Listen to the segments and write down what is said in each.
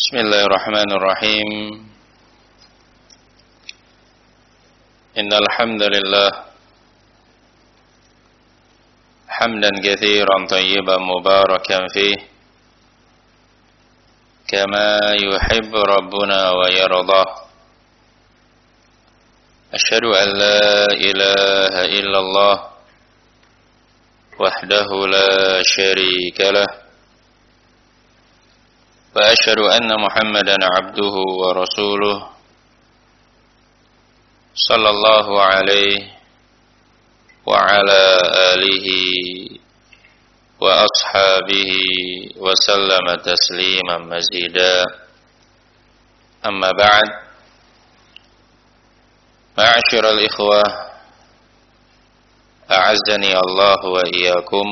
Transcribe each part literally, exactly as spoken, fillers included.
Bismillahirrahmanirrahim. Innal hamdalillah hamdan katsiran tayyiban mubarakan fih kama yuhibbu rabbuna wa yardah. Asyhadu an la ilaha illallah wahdahu la syarika lah wa asyhadu anna Muhammadan abduhu wa rasuluh sallallahu alaihi wa ala alihi wa ashabihi wa sallama tasliman mazida. Amma ba'd. Ma'asyiral ikhwah, a'azzani Allah wa iyyakum.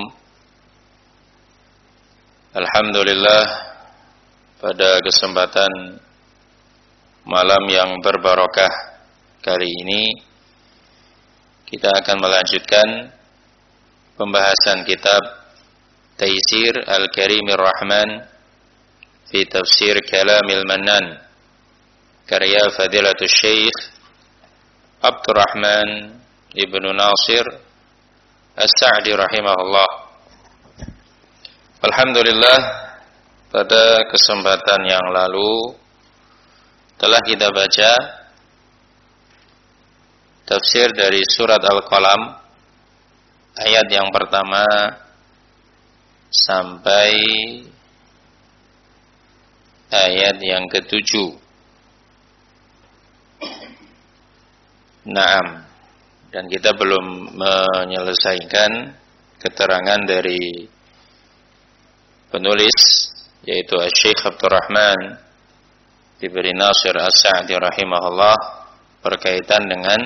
Alhamdulillah, pada kesempatan malam yang berbarokah kali ini kita akan melanjutkan pembahasan kitab Taisir Al-Karimir Rahman fi Tafsir Kalamil Mannan karya Fadilatul Syekh Abdurrahman Ibnu Nasir As-Sa'di rahimahullah. Alhamdulillah, pada kesempatan yang lalu telah kita baca tafsir dari surat Al-Qalam ayat yang pertama sampai ayat yang ketujuh. Naam, dan kita belum menyelesaikan keterangan dari penulis, yaitu Syekh Abdurrahman Ibnu Nasir As-Sa'di rahimahullah, berkaitan dengan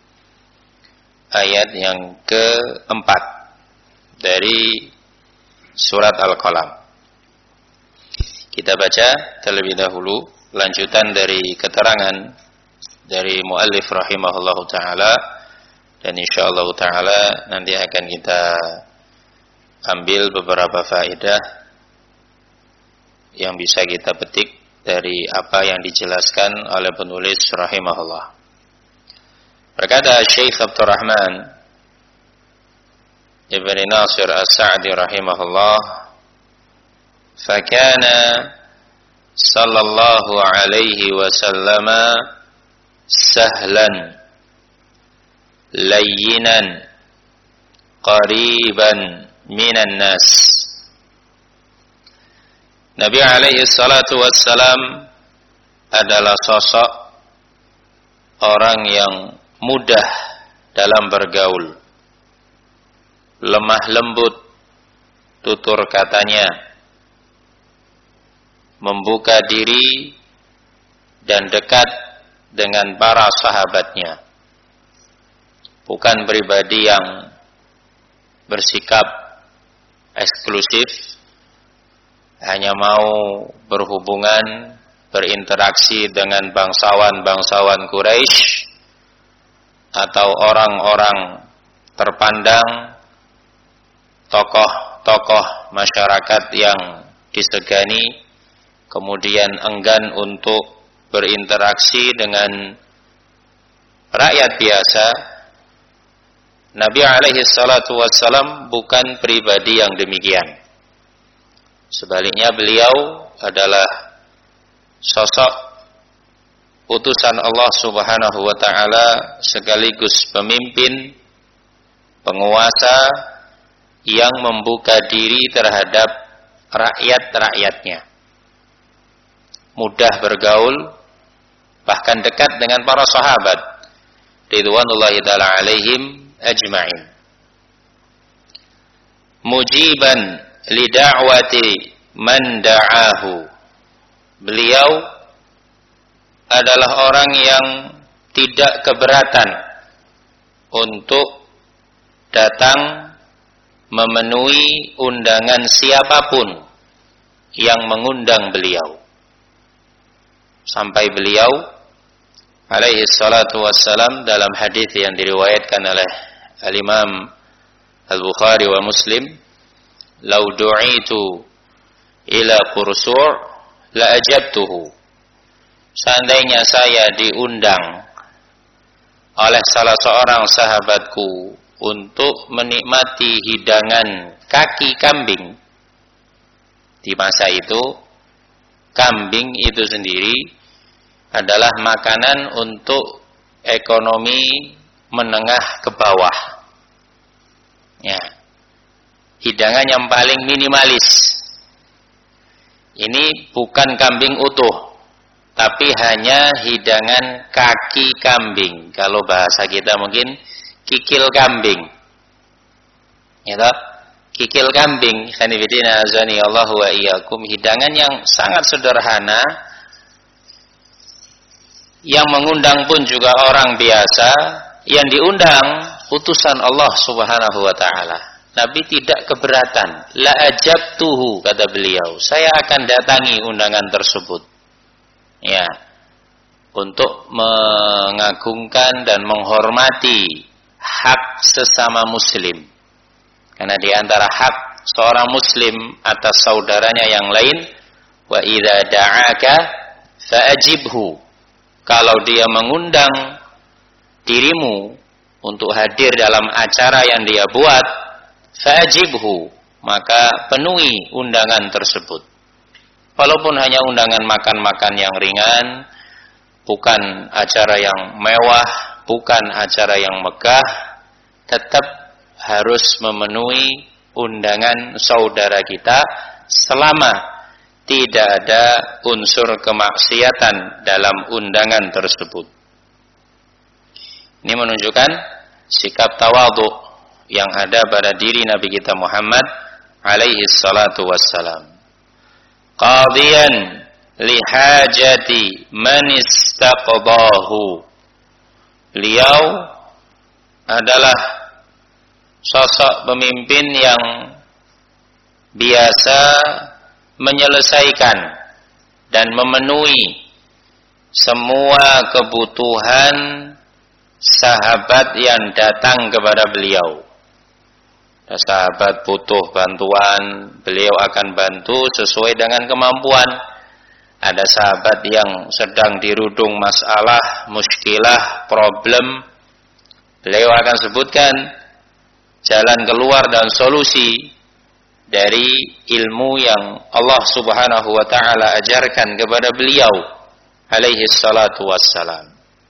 ayat yang keempat dari surat Al-Qalam. Kita baca terlebih dahulu lanjutan dari keterangan dari muallif rahimahullahu taala, dan insyaallah taala nanti akan kita ambil beberapa faedah yang bisa kita petik dari apa yang dijelaskan oleh penulis rahimahullah. Berkata Syekh Abdurrahman Ibnu Nasir As-Sa'di rahimahullah, "Fakana sallallahu alaihi wasallam sahlan layyinan qariban minan nas." Nabi alaihi salatu wassalam adalah sosok orang yang mudah dalam bergaul, lemah lembut tutur katanya, membuka diri dan dekat dengan para sahabatnya. Bukan pribadi yang bersikap eksklusif, hanya mau berhubungan, berinteraksi dengan bangsawan-bangsawan Quraisy atau orang-orang terpandang, tokoh-tokoh masyarakat yang disegani, kemudian enggan untuk berinteraksi dengan rakyat biasa. Nabi alaihi salatu wassalam bukan pribadi yang demikian. Sebaliknya, beliau adalah sosok utusan Allah Subhanahu wa taala sekaligus pemimpin, penguasa yang membuka diri terhadap rakyat-rakyatnya. Mudah bergaul, bahkan dekat dengan para sahabat ridwanullahi ta'ala alaihim ajma'in. Mujiban lida'wati man da'ahu. Beliau adalah orang yang tidak keberatan untuk datang memenuhi undangan siapapun yang mengundang beliau. Sampai beliau alaihi salatu wassalam dalam hadis yang diriwayatkan oleh Al-Imam Al-Bukhari wa Muslim, "Lau du'itu ila qursu' la ajabtuhu. Seandainya saya diundang oleh salah seorang sahabatku untuk menikmati hidangan kaki kambing. Di masa itu, kambing itu sendiri adalah makanan untuk ekonomi menengah ke bawah. Ya. Hidangan yang paling minimalis. Ini bukan kambing utuh, tapi hanya hidangan kaki kambing. Kalau bahasa kita mungkin kikil kambing. Ya toh? Kikil kambing, khanifidina azani Allah wa iyyakum, hidangan yang sangat sederhana, yang mengundang pun juga orang biasa, yang diundang utusan Allah Subhanahu wa taala. Nabi tidak keberatan. La ajabtuhu, kata beliau, saya akan datangi undangan tersebut. Ya, untuk mengagungkan dan menghormati hak sesama muslim. Karena di antara hak seorang muslim atas saudaranya yang lain, wa idza da'aka fa'ajibhu. Kalau dia mengundang dirimu untuk hadir dalam acara yang dia buat, fa'ajibhu, maka penuhi undangan tersebut. Walaupun hanya undangan makan-makan yang ringan, bukan acara yang mewah, bukan acara yang megah, tetap harus memenuhi undangan saudara kita selama tidak ada unsur kemaksiatan dalam undangan tersebut. Ini menunjukkan sikap tawadhu yang ada pada diri Nabi kita Muhammad alaihi salatu wassalam. Qadiyan lihajati man istaqdahu. Beliau adalah sosok pemimpin yang biasa menyelesaikan dan memenuhi semua kebutuhan sahabat yang datang kepada beliau. Sahabat butuh bantuan, beliau akan bantu sesuai dengan kemampuan. Ada sahabat yang sedang dirudung masalah, muskilah, problem, beliau akan sebutkan jalan keluar dan solusi dari ilmu yang Allah Subhanahu wa taala ajarkan kepada beliau alaihi salatu wassalam.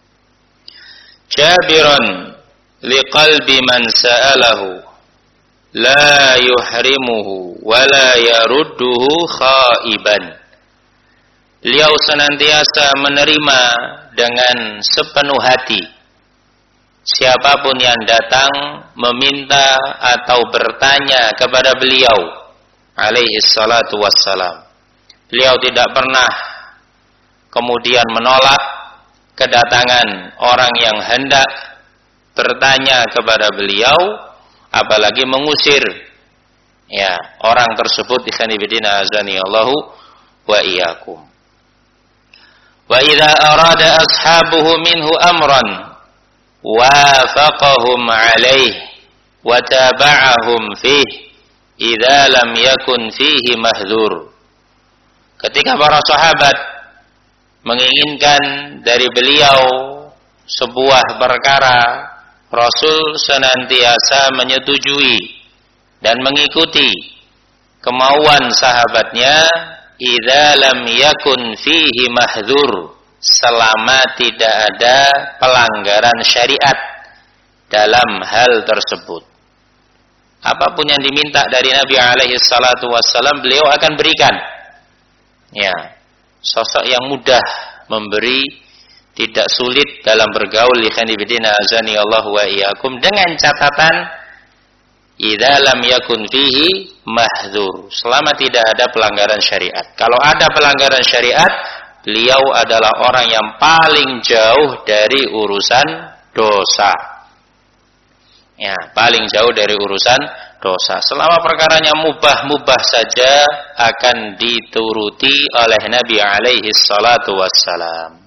Jabiran liqalbi man sa'alahu la yuhrimuhu wa la yarudduhu khaiban. Beliau senantiasa menerima dengan sepenuh hati siapapun yang datang meminta atau bertanya kepada beliau alaihi salatu wassalam. Beliau tidak pernah kemudian menolak kedatangan orang yang hendak bertanya kepada beliau, apalagi mengusir ya orang tersebut. Ikhwanifidina azani Allahu wa iyyakum. Wa idza arada ashabuhu minhu amran wafaqahum alaihi wa taba'ahum fihi idza lam yakun fihi mahdzur. Ketika para sahabat menginginkan dari beliau sebuah perkara, Rasul senantiasa menyetujui dan mengikuti kemauan sahabatnya idza lam yakun fihi mahdzur, selama tidak ada pelanggaran syariat dalam hal tersebut. Apapun yang diminta dari Nabi alaihi salatu wassalam, beliau akan berikan. Ya, sosok yang mudah memberi, tidak sulit dalam bergaul. Ikhwanifidina azani Allah wa iyyakum, dengan catatan idza lam yakun fihi mahdzur, selama tidak ada pelanggaran syariat. Kalau ada pelanggaran syariat, beliau adalah orang yang paling jauh dari urusan dosa. Ya, paling jauh dari urusan dosa. Selama perkaranya mubah-mubah saja akan dituruti oleh Nabi alaihi salatu wassalam.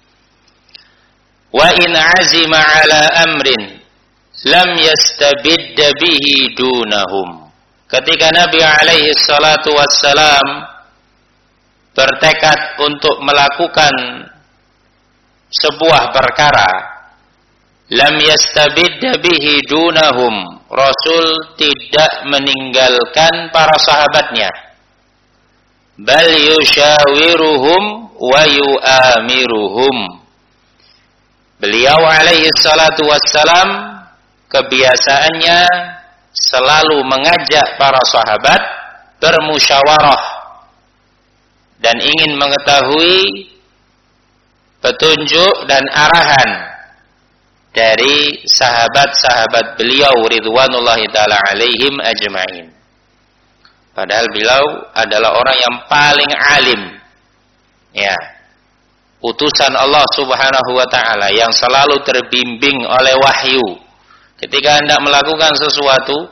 Wa in azima ala amrin lam yastabidda bihi dunahum. Ketika Nabi alaihi salatu wassalam bertekad untuk melakukan sebuah perkara, lam yastabidda bihi dunahum, Rasul tidak meninggalkan para sahabatnya, bal yushawiruhum wa yu'amiruhum. Beliau alaihi salatu wassalam kebiasaannya selalu mengajak para sahabat bermusyawarah dan ingin mengetahui petunjuk dan arahan dari sahabat-sahabat beliau ridwanullahi ta'ala alaihim ajma'in. Padahal beliau adalah orang yang paling alim, ya, utusan Allah subhanahu wa ta'ala yang selalu terbimbing oleh wahyu. Ketika hendak melakukan sesuatu,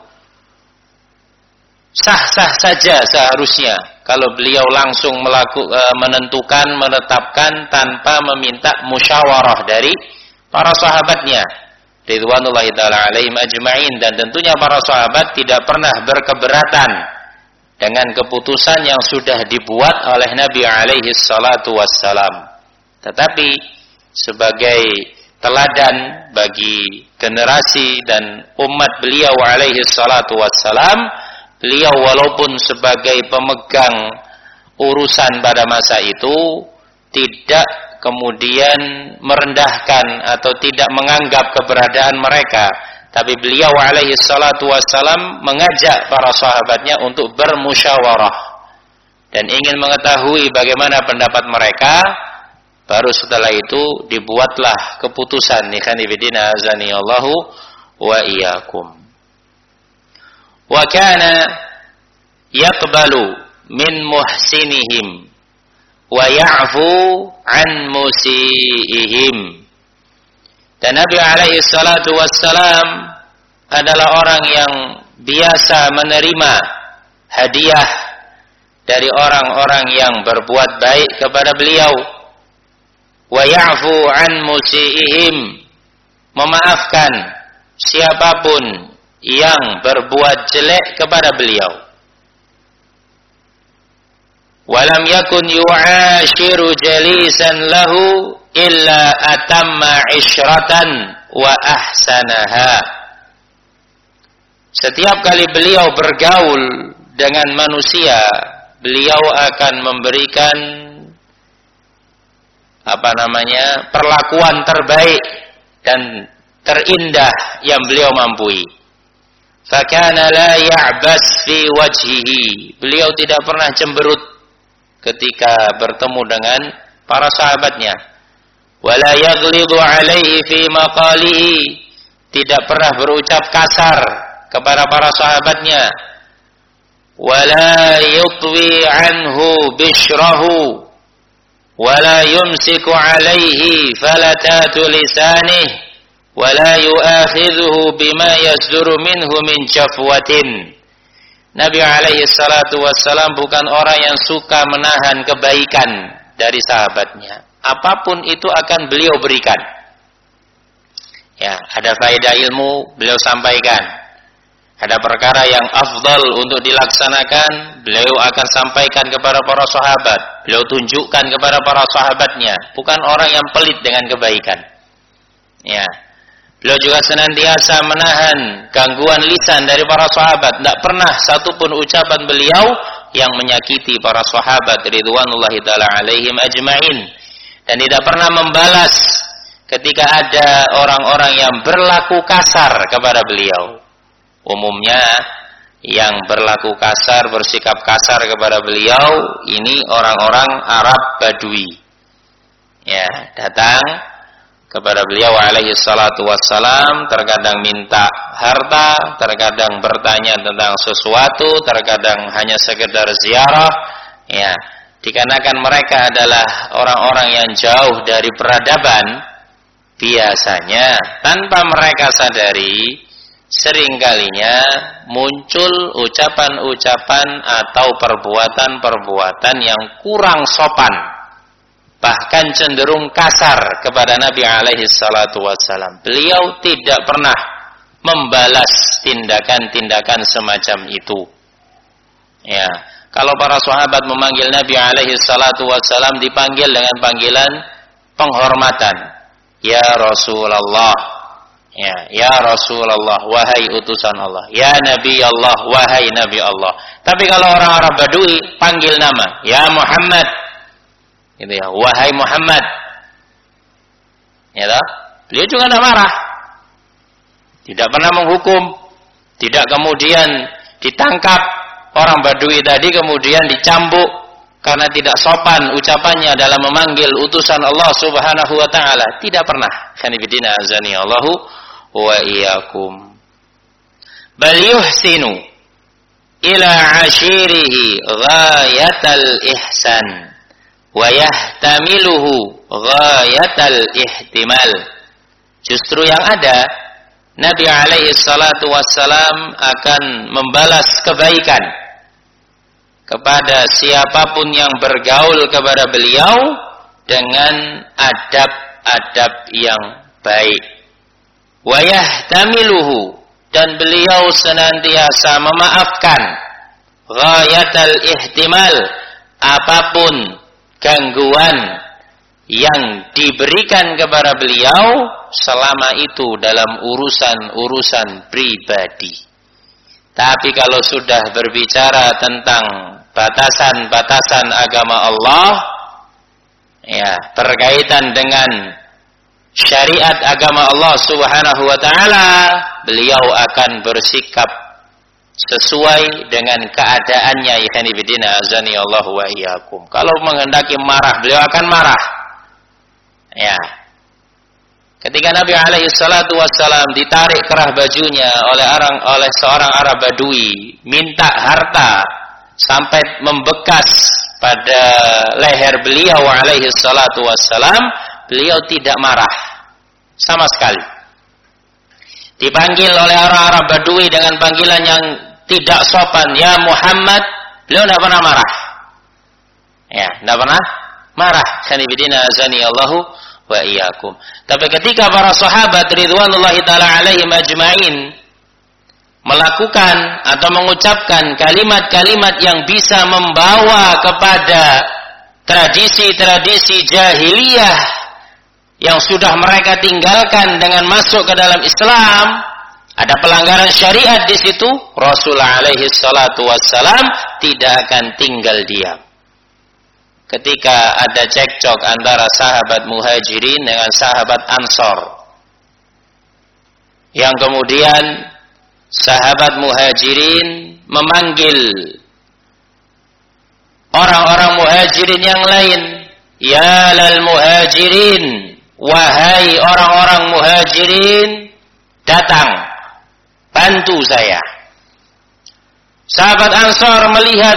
sah-sah saja seharusnya kalau beliau langsung melaku, e, menentukan, menetapkan tanpa meminta musyawarah dari para sahabatnya ridwanullahi ta'ala alaihim ajma'in. Dan tentunya para sahabat tidak pernah berkeberatan dengan keputusan yang sudah dibuat oleh Nabi alaihi salatu wassalam. Tetapi sebagai teladan bagi generasi dan umat beliau alaihi salatu wassalam, beliau walaupun sebagai pemegang urusan pada masa itu tidak kemudian merendahkan atau tidak menganggap keberadaan mereka, tapi beliau alaihi salatu wassalam mengajak para sahabatnya untuk bermusyawarah dan ingin mengetahui bagaimana pendapat mereka. Baru setelah itu dibuatlah keputusan. Ikhwanifidina azanillahu wa iyyakum. Wa kana yaqbalu min muhsinihim wa ya'fu an musiihim. Dan Nabi alaihi salatu wassalam adalah orang yang biasa menerima hadiah dari orang-orang yang berbuat baik kepada beliau. Wa ya'fu an musiihim, memaafkan siapapun yang berbuat jelek kepada beliau. Walam yakun yu'ashiru jalisan lahu illa atamma isyratan wa ahsanaha. Setiap kali beliau bergaul dengan manusia, beliau akan memberikan apa namanya perlakuan terbaik dan terindah yang beliau mampu. Fakana la ya'bas fi wajhihi, beliau tidak pernah cemberut ketika bertemu dengan para sahabatnya. Wala yaghlidu alaihi fi maqalihi, tidak pernah berucap kasar kepada para sahabatnya. Wala yutwi anhu bishrahu wala yumsiku alaihi falatatu lisanih wala yu'akhidhuhu bima yasduru minhu min jafwatin. Nabi alaihi salatu wassalam bukan orang yang suka menahan kebaikan dari sahabatnya. Apapun itu akan beliau berikan. Ya, ada faedah ilmu beliau sampaikan. Ada perkara yang afdal untuk dilaksanakan, beliau akan sampaikan kepada para sahabat. Beliau tunjukkan kepada para sahabatnya. Bukan orang yang pelit dengan kebaikan. Ya. Beliau juga senantiasa menahan gangguan lisan dari para sahabat. Tidak pernah satupun ucapan beliau yang menyakiti para sahabat ridwanullahi ta'ala alaihim ajma'in. Dan tidak pernah membalas ketika ada orang-orang yang berlaku kasar kepada beliau. Umumnya yang berlaku kasar, bersikap kasar kepada beliau ini orang-orang Arab Badui. Ya, datang kepada beliau alaihi salatu wassalam, terkadang minta harta, terkadang bertanya tentang sesuatu, terkadang hanya sekedar ziarah. Ya, dikarenakan mereka adalah orang-orang yang jauh dari peradaban, biasanya tanpa mereka sadari seringkalinya muncul ucapan-ucapan atau perbuatan-perbuatan yang kurang sopan, bahkan cenderung kasar kepada Nabi alaihi salatu wassalam. Beliau tidak pernah membalas tindakan-tindakan semacam itu. Ya, kalau para sahabat memanggil Nabi alaihi salatu wassalam dipanggil dengan panggilan penghormatan. Ya Rasulullah. Ya, ya Rasulullah, wahai utusan Allah. Ya Nabi Allah, wahai Nabi Allah. Tapi kalau orang Arab Badui panggil nama, ya Muhammad. Gitu ya, wahai Muhammad. Ya toh? Beliau juga tidak marah. Tidak pernah menghukum, tidak kemudian ditangkap orang Badui tadi kemudian dicambuk karena tidak sopan ucapannya dalam memanggil utusan Allah Subhanahu wa taala. Tidak pernah. Khanifidina azani Allahu wa iyyakum. Bal yuhsinu ila ashirihi ghayatal ihsan wa yahtamiluhu ghayatal ihtimal. Justru yang ada Nabi alaihi salatu wassalam akan membalas kebaikan kepada siapapun yang bergaul kepada beliau dengan adab-adab yang baik. Wa yahtamiluhu, dan beliau senantiasa memaafkan ghayatal ihtimal, apapun gangguan yang diberikan kepada beliau selama itu dalam urusan-urusan pribadi. Tapi kalau sudah berbicara tentang batasan-batasan agama Allah, ya, berkaitan dengan syariat agama Allah Subhanahu wa taala, beliau akan bersikap sesuai dengan keadaannya. Ikhwanifidina azani Allah wa iyyakum. Kalau menghendaki marah, beliau akan marah. Ya. Ketika Nabi alaihi salatu wassalam ditarik kerah bajunya oleh orang oleh seorang Arab Badui, minta harta sampai membekas pada leher beliau alaihi salatu wassalam, beliau tidak marah sama sekali. Dipanggil oleh orang Arab Badui dengan panggilan yang tidak sopan, ya Muhammad, beliau tidak pernah marah. Ya, tidak pernah marah. Sanibidina azani Allahu wa iyyakum. Tapi ketika para sahabat ridwanullahi taala alaihim ajmain melakukan atau mengucapkan kalimat-kalimat yang bisa membawa kepada tradisi-tradisi jahiliyah yang sudah mereka tinggalkan dengan masuk ke dalam Islam, ada pelanggaran syariat di situ, Rasulullah alaihi salatu wassalam tidak akan tinggal diam. Ketika ada cekcok antara sahabat Muhajirin dengan sahabat Ansor, yang kemudian sahabat Muhajirin memanggil orang-orang Muhajirin yang lain, ya lal Muhajirin, wahai orang-orang Muhajirin, datang bantu saya. Sahabat Ansor melihat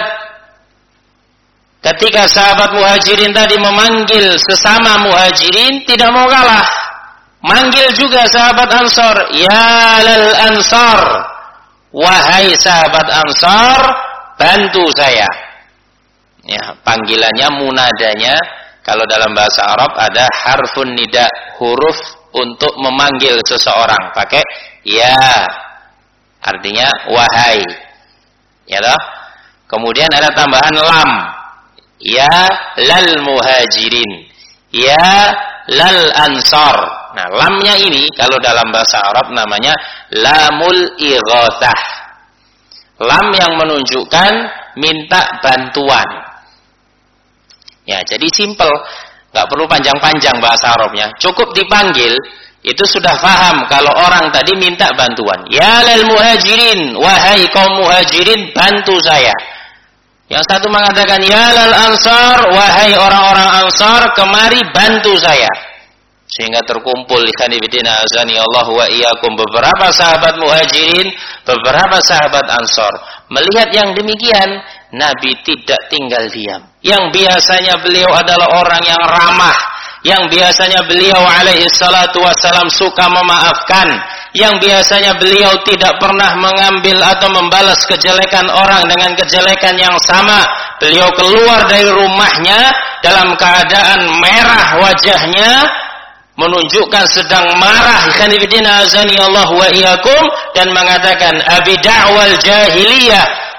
ketika sahabat Muhajirin tadi memanggil sesama Muhajirin, tidak mau kalah, manggil juga sahabat Ansor, ya lal Ansor, wahai sahabat Ansor, bantu saya. Ya, panggilannya, munadanya, kalau dalam bahasa Arab ada harfun nida, huruf untuk memanggil seseorang, pakai ya, artinya wahai, ya toh. Kemudian ada tambahan lam, ya lal Muhajirin, ya lal Ansor. Nah, lamnya ini kalau dalam bahasa Arab namanya lamul ighatsah, lam yang menunjukkan minta bantuan. Ya, jadi simple, nggak perlu panjang-panjang bahasa Arabnya, cukup dipanggil itu sudah paham kalau orang tadi minta bantuan. Ya lal Muhajirin, wahai kaum Muhajirin, bantu saya. Yang satu mengatakan ya lal Ansar, wahai orang-orang Ansar, kemari bantu saya. Sehingga terkumpul ikhwanifidina azani Allah wa iyyakum beberapa sahabat Muhajirin, beberapa sahabat Ansar. Melihat yang demikian, Nabi tidak tinggal diam. Yang biasanya beliau adalah orang yang ramah, yang biasanya beliau alaihi salatu wassalam suka memaafkan, yang biasanya beliau tidak pernah mengambil atau membalas kejelekan orang dengan kejelekan yang sama. Beliau keluar dari rumahnya dalam keadaan merah wajahnya, menunjukkan sedang marah, khanifidina azani Allah wa iyyakum, dan mengatakan abi da'wal jahiliyah,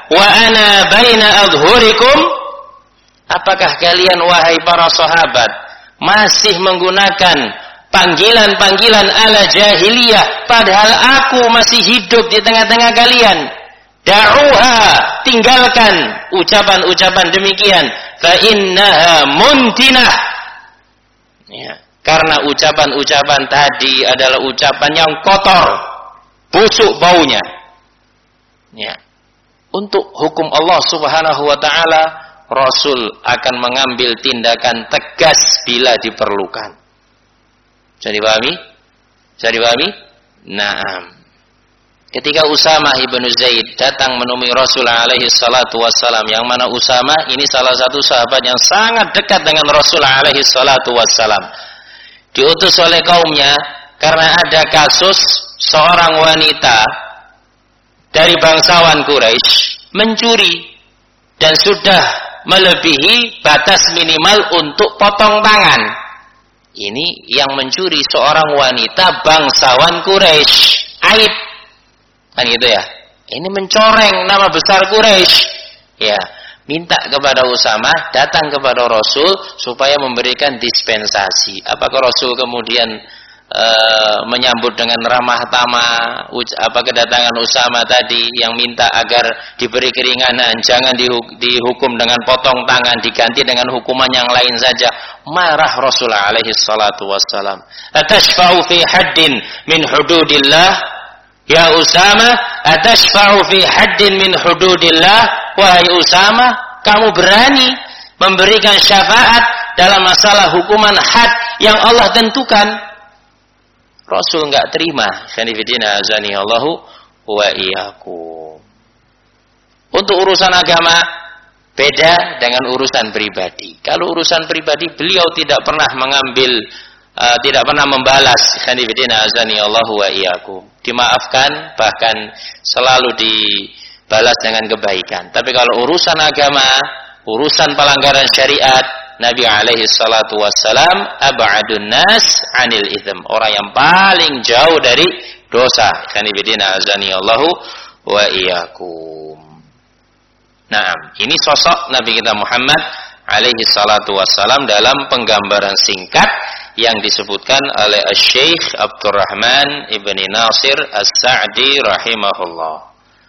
wa ana baina adhhurikum? Apakah kalian wahai para sahabat masih menggunakan panggilan-panggilan ala jahiliyah padahal aku masih hidup di tengah-tengah kalian? Da'uha, tinggalkan ucapan-ucapan demikian. Fa innaha muntinah. Ya, karena ucapan-ucapan tadi adalah ucapan yang kotor, busuk baunya. Ya. Untuk hukum Allah Subhanahu wa taala, Rasul akan mengambil tindakan tegas bila diperlukan. Bisa dipahami? Bisa dipahami? Naam. Ketika Usamah ibnu Zaid datang menemui Rasul alaihi salatu wassalam, yang mana Usamah ini salah satu sahabat yang sangat dekat dengan Rasul alaihi salatu wassalam, diutus oleh kaumnya karena ada kasus seorang wanita dari bangsawan Quraisy mencuri dan sudah melebihi batas minimal untuk potong tangan. Ini yang mencuri seorang wanita bangsawan Quraisy, aib. Kan gitu ya. Ini mencoreng nama besar Quraisy. Ya, minta kepada Usamah datang kepada Rasul supaya memberikan dispensasi. Apakah Rasul kemudian e, menyambut dengan ramah tamah apa kedatangan Usamah tadi yang minta agar diberi keringanan, jangan dihukum dengan potong tangan, diganti dengan hukuman yang lain saja? Marah Rasul alaihi salatu wassalam. Atashfa'u fi haddin min hududillah? Ya Usama, atashfa'u fi haddin min hududillah? Wahai Usama, kamu berani memberikan syafaat dalam masalah hukuman had yang Allah tentukan? Rasul enggak terima. Khanifidina azani Allahu wa iyyakum. Untuk urusan agama beda dengan urusan pribadi. Kalau urusan pribadi beliau tidak pernah mengambil Uh, tidak pernah membalas. Khanifidina azani Allahu wa iyyakum. Dimaafkan, bahkan selalu dibalas dengan kebaikan. Tapi kalau urusan agama, urusan pelanggaran syariat, Nabi alaihi salatu wassalam ab'adun nas 'anil itsm, orang yang paling jauh dari dosa. Khanifidina azani Allahu wa iyyakum. Nah, ini sosok Nabi kita Muhammad alaihi salatu wassalam dalam penggambaran singkat yang disebutkan oleh Syekh Abdurrahman ibni Nasir As-Sa'di rahimahullah.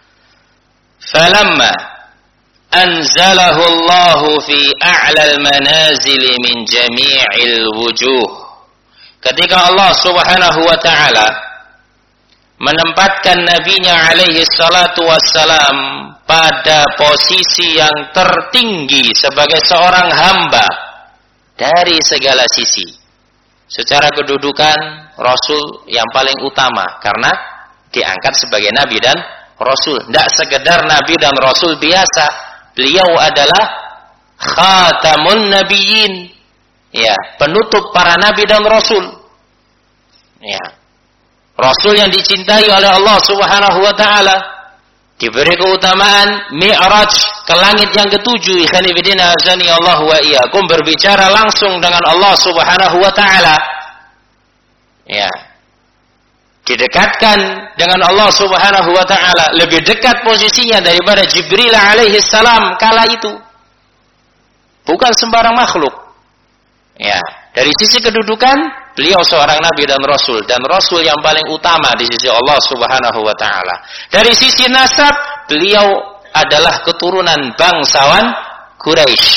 Falamma anzalahu Allah fi a'la al-manazil min jami'il wujuh. Ketika Allah Subhanahu wa taala menempatkan nabinya alaihi salatu wassalam pada posisi yang tertinggi sebagai seorang hamba dari segala sisi. Secara kedudukan Rasul yang paling utama karena diangkat sebagai Nabi dan Rasul. Tidak sekedar Nabi dan Rasul biasa. Beliau adalah khatamun nabiyyin. Ya, penutup para Nabi dan Rasul. Ya. Rasul yang dicintai oleh Allah Subhanahu wa taala. Diberi keutamaan Mi'raj ke langit yang ketujuh. Khanifidina azani Allah wa iyyakum, berbicara langsung dengan Allah Subhanahu wa taala. Ya. Didekatkan dengan Allah Subhanahu wa taala, lebih dekat posisinya daripada Jibril alaihi salam kala itu. Bukan sembarang makhluk. Ya, dari sisi kedudukan beliau seorang nabi dan rasul, dan rasul yang paling utama di sisi Allah Subhanahu wa taala. Dari sisi nasab, beliau adalah keturunan bangsawan Quraisy.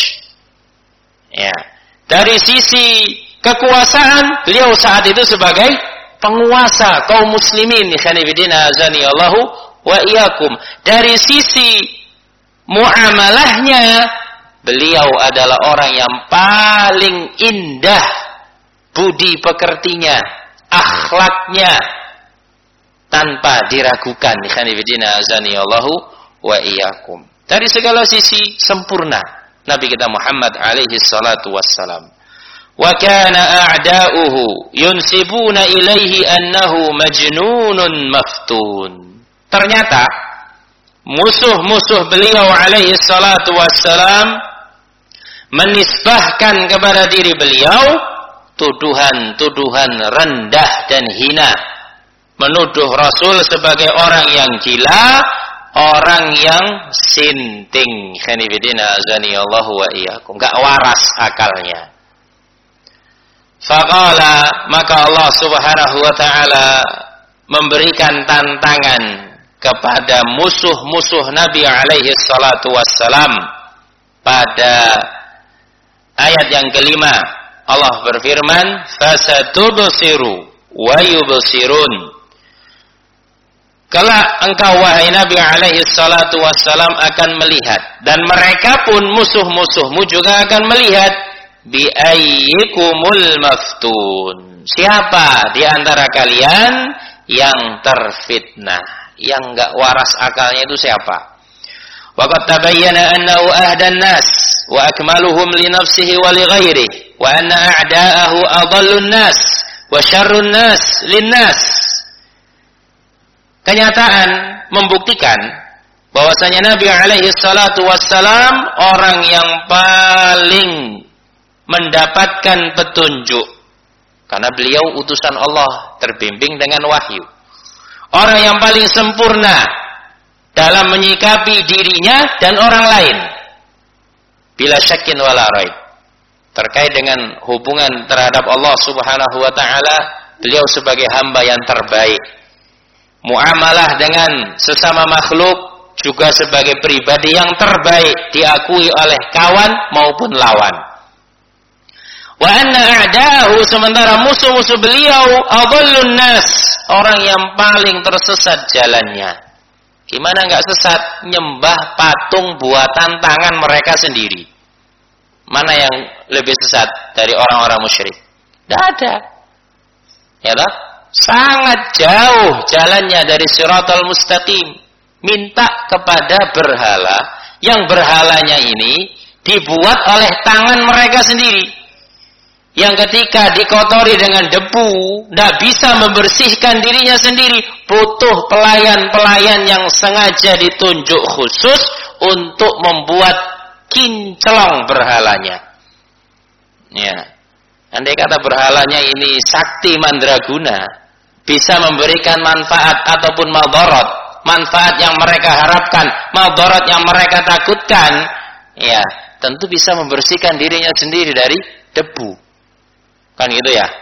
Ya. Dari sisi kekuasaan, beliau saat itu sebagai penguasa kaum muslimin. Khanifidina azani Allahu wa iyyakum. Dari sisi muamalahnya, beliau adalah orang yang paling indah budi pekertinya, akhlaknya, tanpa diragukan. Khanifidina azani Allahu wa iyyakum. Dari segala sisi sempurna Nabi kita Muhammad alaihi salatu wassalam. Wa kana a'da'uhu yunsibuna ilaihi annahu majnunun maftun. Ternyata musuh-musuh beliau alaihi salatu wassalam menisbahkan kepada diri beliau tuduhan-tuduhan rendah dan hina, menuduh Rasul sebagai orang yang gila, orang yang sinting. Khanifidina azani Allah wa iyyakum, enggak waras akalnya. Faqala, maka Allah Subhanahu wa taala memberikan tantangan kepada musuh-musuh Nabi alaihi salatu wassalam pada ayat yang kelima. Allah berfirman, fasatubsiru wa yubsirun. Kelak engkau wahai Nabi alaihi salatu wassalam akan melihat, dan mereka pun musuh-musuhmu juga akan melihat, bi ayyikumul maftun, siapa di antara kalian yang terfitnah, yang enggak waras akalnya itu siapa. Wa qad tabayyana annahu ahdan nas wa akmaluhum li nafsihi wa li ghairihi wa anna a'da'ahu adallun nas wa syarrun nas lin nas. Kenyataan membuktikan bahwasanya Nabi alaihi salatu wassalam orang yang paling mendapatkan petunjuk, karena beliau utusan Allah, terbimbing dengan wahyu. Orang yang paling sempurna dalam menyikapi dirinya dan orang lain, bila syakin wala raib. Terkait dengan hubungan terhadap Allah Subhanahu wa taala, beliau sebagai hamba yang terbaik. Muamalah dengan sesama makhluk juga sebagai pribadi yang terbaik, diakui oleh kawan maupun lawan. Wa anna a'da'ahu, sementara musuh-musuh beliau adallun nas, orang yang paling tersesat jalannya. Gimana enggak sesat? Nyembah patung buatan tangan mereka sendiri. Mana yang lebih sesat dari orang-orang musyrik? Tidak ada. Ya tak? Sangat jauh jalannya dari siratal mustaqim. Minta kepada berhala, yang berhalanya ini dibuat oleh tangan mereka sendiri, yang ketika dikotori dengan debu tidak bisa membersihkan dirinya sendiri, butuh pelayan-pelayan yang sengaja ditunjuk khusus untuk membuat kinclong berhalanya. Ya, andai kata berhalanya ini sakti mandraguna, bisa memberikan manfaat ataupun madarat, manfaat yang mereka harapkan, madarat yang mereka takutkan, ya tentu bisa membersihkan dirinya sendiri dari debu. Kan gitu ya?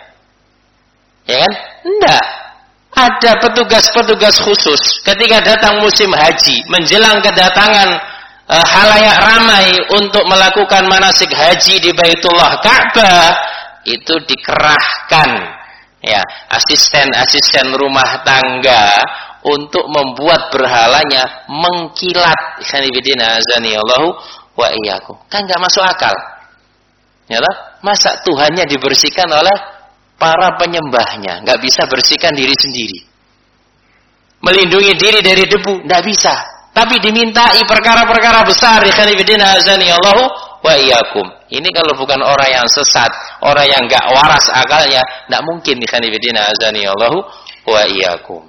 Ya kan? Enggak. Ada petugas-petugas khusus ketika datang musim haji, menjelang kedatangan e, halayak ramai untuk melakukan manasik haji di Baitullah Ka'bah, itu dikerahkan ya asisten-asisten rumah tangga untuk membuat berhalanya mengkilat. Khanifidina azani Allahu wa iyyakum. Kan enggak masuk akal. Ya lah, masa Tuhannya dibersihkan oleh para penyembahnya, nggak bisa bersihkan diri sendiri, melindungi diri dari debu, nggak bisa. Tapi dimintai perkara-perkara besar. Khanifidina azani Allahu wa iyyakum. Ini kalau bukan orang yang sesat, orang yang nggak waras akalnya, nggak mungkin. Khanifidina azani Allahu wa iyyakum.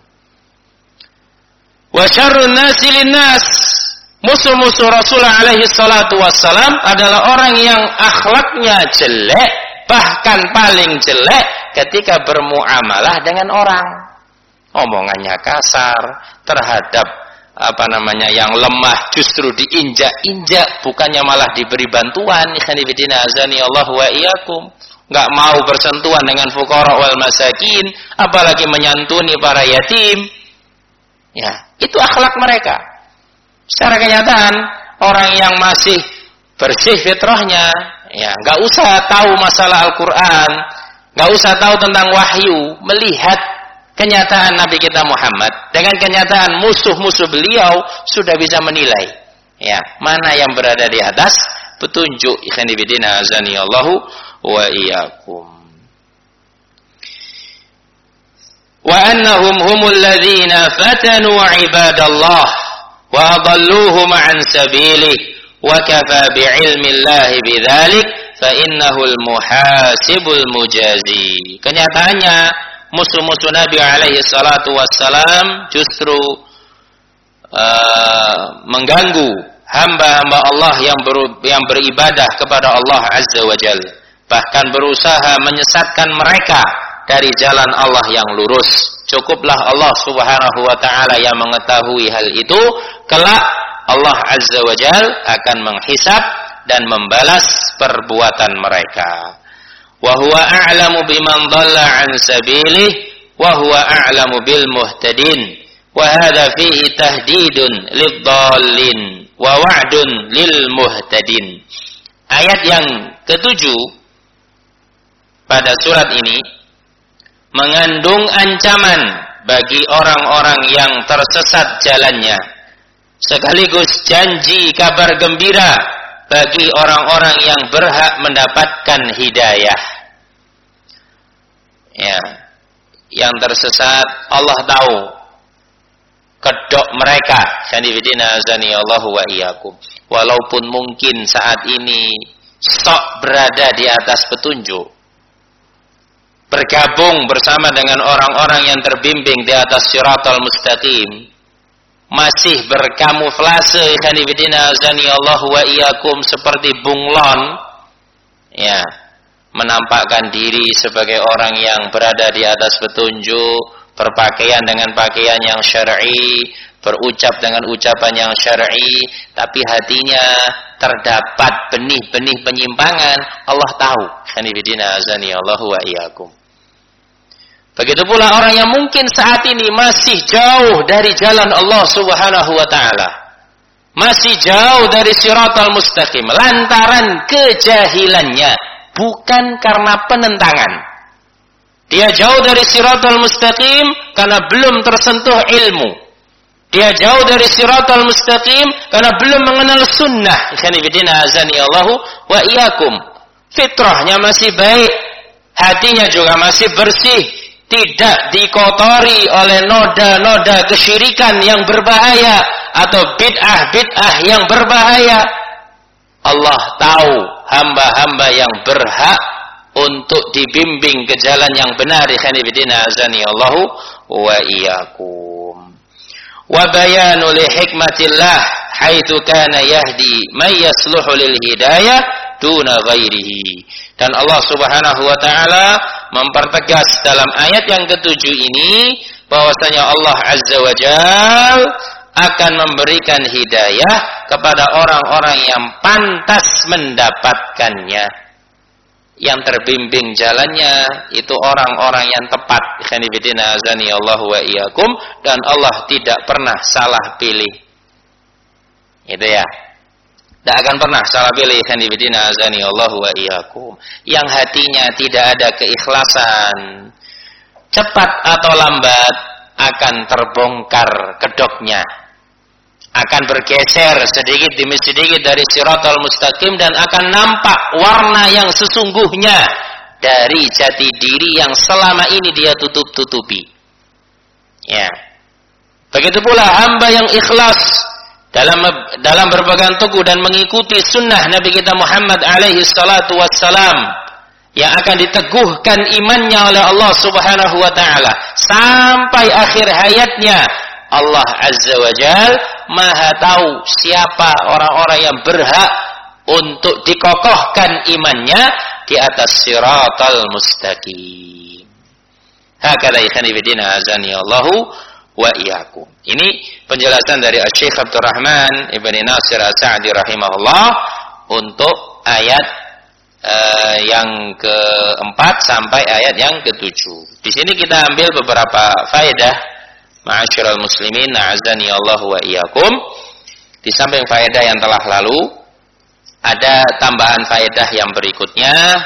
Wa syarrun nasi linnas, musuh-musuh Rasulullah alaihi salatu wassalam adalah orang yang akhlaknya jelek, bahkan paling jelek ketika bermuamalah dengan orang. Omongannya kasar terhadap apa namanya yang lemah, justru diinjak-injak, bukannya malah diberi bantuan. Khanifidina azani Allah wa iyyakum. Enggak mau bersentuhan dengan fuqara wal masakin, apalagi menyantuni para yatim. Ya, itu akhlak mereka. Secara kenyataan, orang yang masih bersih fitrahnya, ya nggak usah tahu masalah Al-Quran, nggak usah tahu tentang wahyu, melihat kenyataan Nabi kita Muhammad dengan kenyataan musuh-musuh beliau sudah bisa menilai, ya mana yang berada di atas petunjuk. Ikhwanifidina azani Allahu wa iyyakum. Wa annahum humul ladzina fatanu ibadallah wa adalluhum an sabilihi wa kafa bi'ilmillahi bidzalik fa innahul muhasibul mujazi. Kenyataannya musuh-musuh Nabi alaihi salatu wassalam justru uh, mengganggu hamba-hamba Allah yang ber, yang beribadah kepada Allah azza wa jalla, bahkan berusaha menyesatkan mereka dari jalan Allah yang lurus. Cukuplah Allah Subhanahu wa taala yang mengetahui hal itu. Kelak Allah Azza wa Jal akan menghisab dan membalas perbuatan mereka. Wa huwa a'lamu biman dhalla 'an sabilihi wa huwa a'lamu bil muhtadin. Wa hadza fihi tahdidun lidh-dhallin wa wa'dun lil muhtadin. Ayat yang ketujuh pada surat ini mengandung ancaman bagi orang-orang yang tersesat jalannya, sekaligus janji kabar gembira bagi orang-orang yang berhak mendapatkan hidayah. Ya, yang tersesat Allah tahu kedok mereka. Sanibidina azani Allahu wa iyyakum. Walaupun mungkin saat ini sok berada di atas petunjuk, bergabung bersama dengan orang-orang yang terbimbing di atas siratal mustaqim, masih berkamuflase sanibidina azani Allahu wa iyyakum seperti bunglon, ya, menampakkan diri sebagai orang yang berada di atas petunjuk, berpakaian dengan pakaian yang syar'i, berucap dengan ucapan yang syar'i, tapi hatinya terdapat benih-benih penyimpangan. Allah tahu. Sanibidina azani Allahu wa iyyakum. Begitu pula orang yang mungkin saat ini masih jauh dari jalan Allah Subhanahu wa taala, masih jauh dari siratal mustaqim lantaran kejahilannya, bukan karena penentangan. Dia jauh dari siratal mustaqim karena belum tersentuh ilmu. Dia jauh dari siratal mustaqim karena belum mengenal sunnah. Ikhwanifidina azani Allahu wa iyyakum. Fitrahnya masih baik, hatinya juga masih bersih, tidak dikotori oleh noda-noda kesyirikan yang berbahaya atau bid'ah-bid'ah yang berbahaya. Allah tahu hamba-hamba yang berhak untuk dibimbing ke jalan yang benar. Ikhwanifidina azani Allahu wa iyyakum. Wa bayanu li hikmatillah haitsu kana yahdi may yasluhu lil hidayah duna ghairihi. Dan Allah Subhanahu wa taala mempertegas dalam ayat yang ketujuh ini bahwasanya Allah Azza wa Jalla akan memberikan hidayah kepada orang-orang yang pantas mendapatkannya. Yang terbimbing jalannya itu orang-orang yang tepat. Ikhwanifidina azani Allahu wa iyyakum. Dan Allah tidak pernah salah pilih. Itu ya. Tidak akan pernah salah pilih. Ikhwanifidina azani Allahu wa iyyakum. Yang hatinya tidak ada keikhlasan, cepat atau lambat akan terbongkar kedoknya, akan bergeser sedikit demi sedikit dari siratal mustaqim dan akan nampak warna yang sesungguhnya dari jati diri yang selama ini dia tutup-tutupi. Ya. Begitu pula hamba yang ikhlas dalam dalam berpegang teguh dan mengikuti sunnah Nabi kita Muhammad alaihi salatu wassalam, yang akan diteguhkan imannya oleh Allah Subhanahu wa taala sampai akhir hayatnya. Allah Azza wa Jal Maha tahu siapa orang-orang yang berhak untuk dikokohkan imannya di atas siratal mustaqim. Hakala ikhwanifidina azani Allahu wa iyyakum. Ini penjelasan dari Syekh Abdurrahman Ibn Nasir As-Sa'di rahimahullah untuk ayat uh, yang keempat sampai ayat yang ketujuh. Di sini kita ambil beberapa faedah. Ma'asyiral muslimin, na'azani Allah wa iyyakum. Di samping faedah yang telah lalu, ada tambahan faedah yang berikutnya.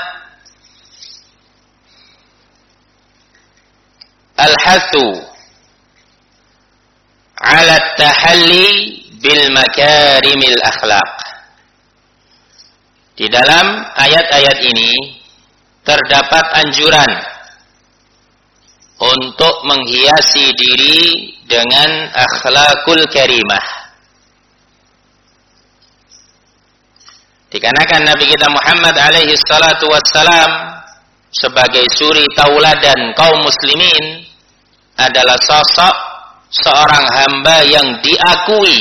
Al-hathu 'ala at-tahalli bil makarimil akhlaq. Di dalam ayat-ayat ini terdapat anjuran untuk menghiasi diri dengan akhlakul karimah. Dikarenakan Nabi kita Muhammad alaihi salatu wassalam sebagai suri tauladan kaum muslimin adalah sosok seorang hamba yang diakui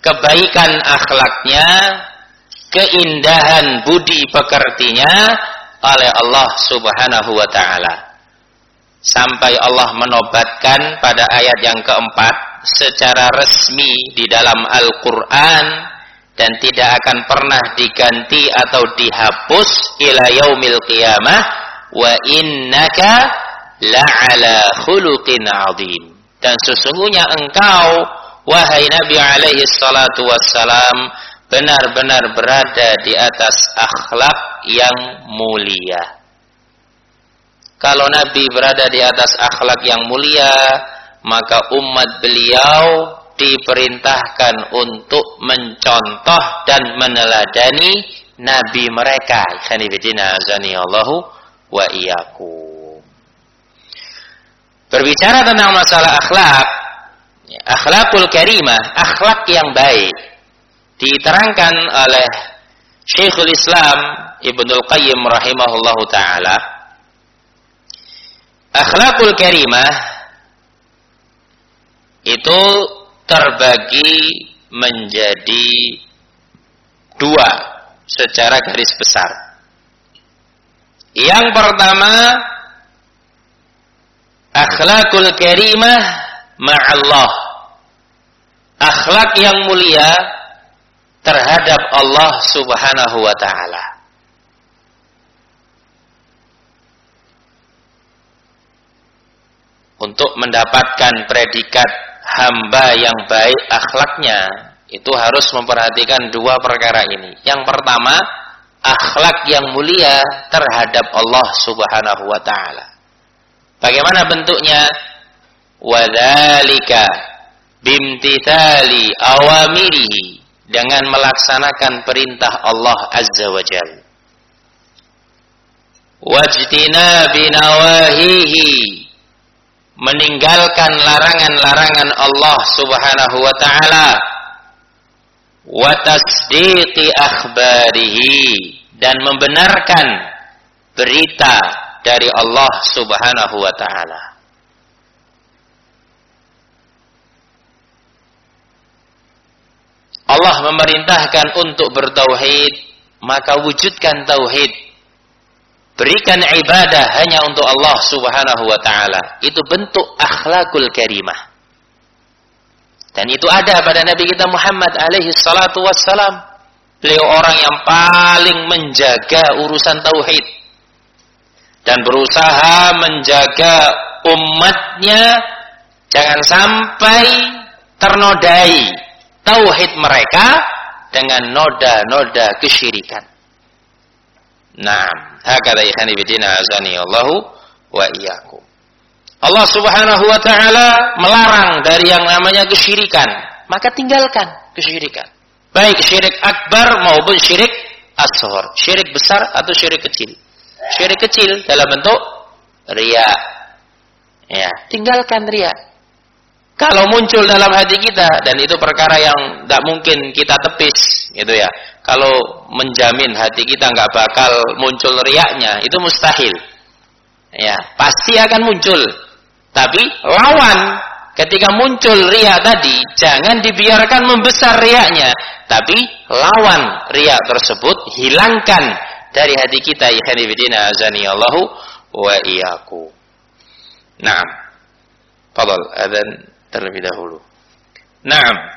kebaikan akhlaknya, keindahan budi pekertinya, oleh Allah Subhanahu wa ta'ala. Sampai Allah menobatkan pada ayat yang keempat secara resmi di dalam Al-Quran dan tidak akan pernah diganti atau dihapus ila yaumil qiyamah, wa innaka la'ala khuluqin 'adzim. Dan sesungguhnya engkau wahai Nabi alaihi salatu wassalam benar-benar berada di atas akhlak yang mulia. Kalau Nabi berada di atas akhlak yang mulia, maka umat beliau diperintahkan untuk mencontoh dan meneladani Nabi mereka. Khanifidina azani Allahu wa iyyakum. Berbicara tentang masalah akhlak, akhlakul karimah, akhlak yang baik, diterangkan oleh Syekhul Islam Ibnul Qayyim rahimahullahu ta'ala. Akhlakul karimah itu terbagi menjadi dua secara garis besar. Yang pertama, akhlakul karimah ma'allah, akhlak yang mulia terhadap Allah Subhanahu wa ta'ala. Untuk mendapatkan predikat hamba yang baik akhlaknya, itu harus memperhatikan dua perkara ini. Yang pertama, akhlak yang mulia terhadap Allah Subhanahu wa ta'ala. Bagaimana bentuknya? Wadzalika bimtithali awamirihi, dengan melaksanakan perintah Allah Azza wa Jalla. Wajtinabi nawahihi, meninggalkan larangan-larangan Allah Subhanahu wa ta'ala. Wa tasdiqi akhbarihi, dan membenarkan berita dari Allah Subhanahu wa ta'ala. Allah memerintahkan untuk bertauhid, maka wujudkan tauhid. Berikan ibadah hanya untuk Allah Subhanahu wa ta'ala. Itu bentuk akhlakul karimah. Dan itu ada pada Nabi kita Muhammad alaihi salatu wassalam. Beliau orang yang paling menjaga urusan tauhid. Dan berusaha menjaga umatnya jangan sampai ternodai tauhid mereka dengan noda-noda kesyirikan. Naam, hakadha ikhani bidina azani Allahu wa iyyakum. Allah Subhanahu wa ta'ala melarang dari yang namanya kesyirikan, maka tinggalkan kesyirikan. Baik syirik akbar maupun syirik asghar, syirik besar atau syirik kecil. Syirik kecil dalam bentuk riya. Ya, tinggalkan riya. Kalau muncul dalam hati kita, dan itu perkara yang tidak mungkin kita tepis, gitu ya. Kalau menjamin hati kita nggak bakal muncul riyaknya, itu mustahil. Ya, pasti akan muncul. Tapi lawan ketika muncul riya tadi, jangan dibiarkan membesar riyaknya, tapi lawan riya tersebut, hilangkan dari hati kita. Ikhwani fillah azani Allahu wa iyyakum. Naam. Fadhal adzan terlebih dahulu. Naam.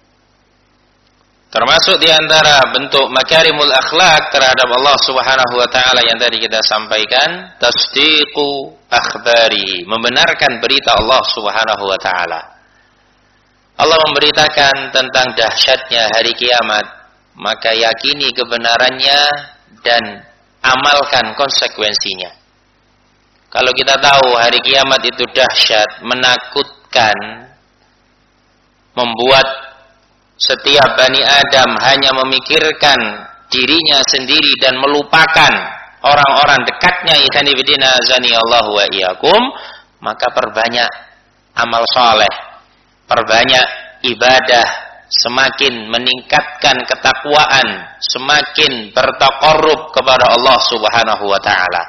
Termasuk di antara bentuk makarimul akhlak terhadap Allah Subhanahu wa taala yang tadi kita sampaikan, tasdiqu akhbari, membenarkan berita Allah Subhanahu wa taala. Allah memberitakan tentang dahsyatnya hari kiamat, maka yakini kebenarannya dan amalkan konsekuensinya. Kalau kita tahu hari kiamat itu dahsyat, menakutkan, membuat setiap Bani Adam hanya memikirkan dirinya sendiri dan melupakan orang-orang dekatnya, ikhwani fillah azani Allahu wa iyyakum, maka perbanyak amal saleh, perbanyak ibadah, semakin meningkatkan ketakwaan, semakin bertaqarrub kepada Allah Subhanahu wa taala.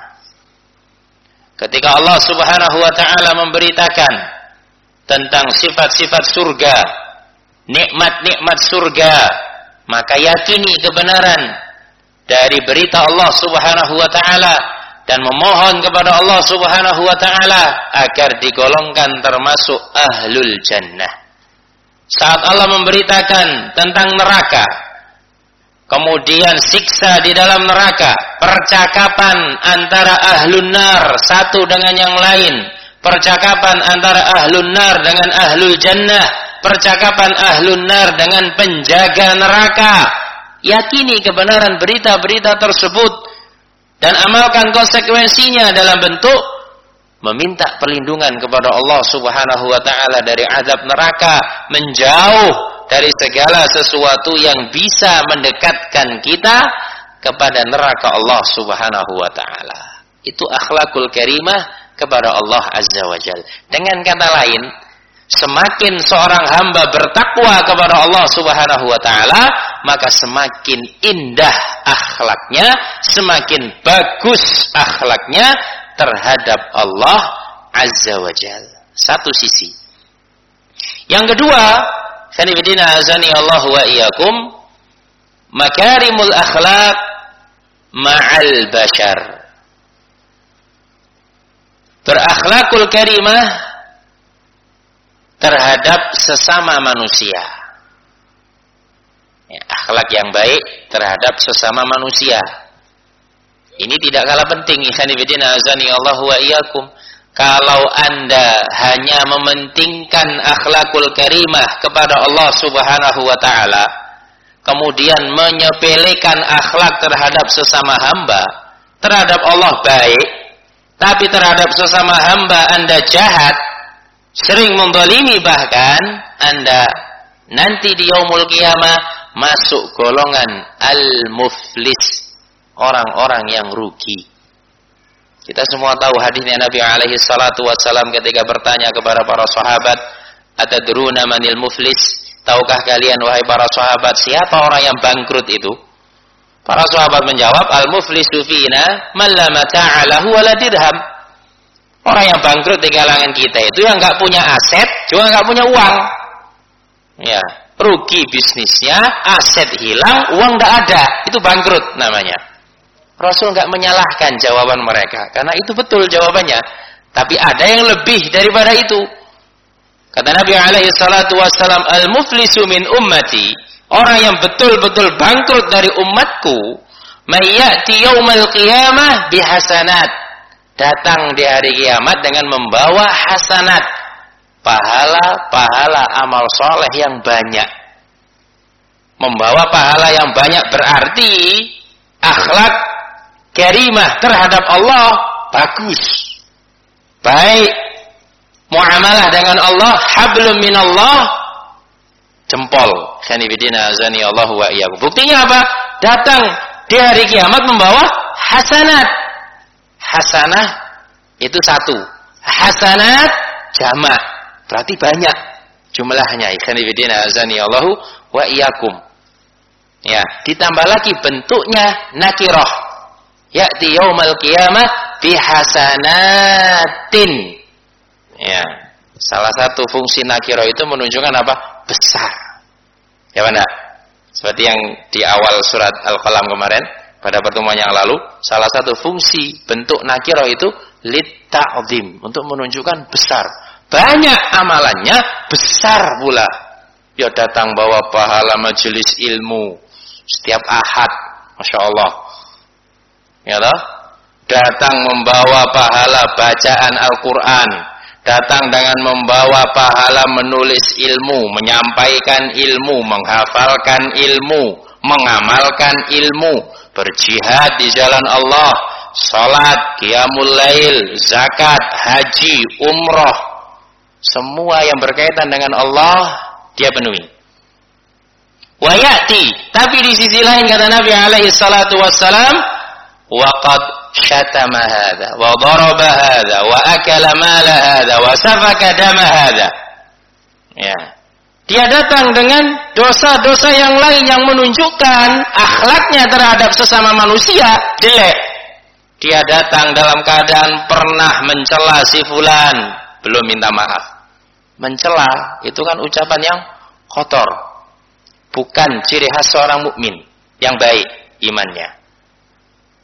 Ketika Allah Subhanahu wa taala memberitakan tentang sifat-sifat surga, nikmat-nikmat surga, maka yakini kebenaran dari berita Allah Subhanahu wa taala dan memohon kepada Allah Subhanahu wa taala agar digolongkan termasuk ahlul jannah. Saat Allah memberitakan tentang neraka, kemudian siksa di dalam neraka, percakapan antara ahlun nar satu dengan yang lain, percakapan antara ahlun nar dengan ahlul jannah, percakapan ahlun nar dengan penjaga neraka. Yakini kebenaran berita-berita tersebut dan amalkan konsekuensinya dalam bentuk meminta perlindungan kepada Allah Subhanahu wa taala dari azab neraka, menjauh dari segala sesuatu yang bisa mendekatkan kita kepada neraka Allah Subhanahu wa taala. Itu akhlakul karimah kepada Allah Azza wa Jalla. Dengan kata lain, semakin seorang hamba bertakwa kepada Allah Subhanahu wa taala, maka semakin indah akhlaknya, semakin bagus akhlaknya terhadap Allah Azza wa Jalla. Satu sisi. Yang kedua, khanifidina azani Allah wa iyyakum, makarimul akhlak ma'al bashar. Berakhlakul karimah terhadap sesama manusia. Ya, akhlak yang baik terhadap sesama manusia. Ini tidak kalah penting, ikhwanifidina azani Allah wa iyyakum. Kalau Anda hanya mementingkan akhlakul karimah kepada Allah Subhanahu wa taala, kemudian menyepelekan akhlak terhadap sesama hamba, terhadap Allah baik, tapi terhadap sesama hamba Anda jahat, sering menzalimi, bahkan Anda nanti di yaumul qiyamah masuk golongan al-muflis, orang-orang yang rugi. Kita semua tahu hadisnya Nabi alaihi salatu wassalam ketika bertanya kepada para sahabat, atadruna manil muflis? Tahukah kalian wahai para sahabat siapa orang yang bangkrut itu? Para sahabat menjawab, al-muflisu fina man la mata'a lahu wa la dirham. Orang yang bangkrut di kalangan kita itu yang enggak punya aset, juga enggak punya uang. Ya, rugi bisnisnya, aset hilang, uang enggak ada. Itu bangkrut namanya. Rasul enggak menyalahkan jawaban mereka, karena itu betul jawabannya. Tapi ada yang lebih daripada itu. Kata Nabi alaihi salatu wassalam, al-muflisu min ummati, orang yang betul-betul bangkrut dari umatku, may ya'ti yaumal qiyamah bihasanat, datang di hari kiamat dengan membawa hasanat, pahala-pahala amal soleh yang banyak. Membawa pahala yang banyak berarti akhlak karimah terhadap Allah bagus, baik, muamalah dengan Allah hablum minallah, jempol. Khanifidina azani Allah wa iyyakum. Buktinya apa? Datang di hari kiamat membawa hasanat. Hasanah itu satu, hasanat jamak, berarti banyak jumlahnya. Khanifidina azani Allah wa iyyakum. Ya, ditambah lagi bentuknya nakirah. Ya'ti yaumal qiyamah bihasanatin. Ya, salah satu fungsi nakirah itu menunjukkan apa? Besar. Ya benar. Seperti yang di awal surat Al-Qalam kemarin, pada pertemuan yang lalu, salah satu fungsi bentuk nakirah itu lit-ta'zim, untuk menunjukkan besar. Banyak amalannya, besar pula. Ya, datang bawa pahala majelis ilmu setiap Ahad, Masya Allah. Ya toh? Datang membawa pahala bacaan Al-Quran, datang dengan membawa pahala menulis ilmu, menyampaikan ilmu, menghafalkan ilmu, mengamalkan ilmu, berjihad di jalan Allah, salat, qiyamul lail, zakat, haji, umrah, semua yang berkaitan dengan Allah dia penuhi. Wa ya'ti, tapi di sisi lain kata Nabi alaihi salatu wassalam, waqad syatama hadha wa daraba hadha wa akala mala hadha wa safaka dama hadha. Ya. Dia datang dengan dosa-dosa yang lain yang menunjukkan akhlaknya terhadap sesama manusia jelek. Dia datang dalam keadaan pernah mencela si fulan, belum minta maaf. Mencela itu kan ucapan yang kotor, bukan ciri khas seorang mukmin yang baik imannya.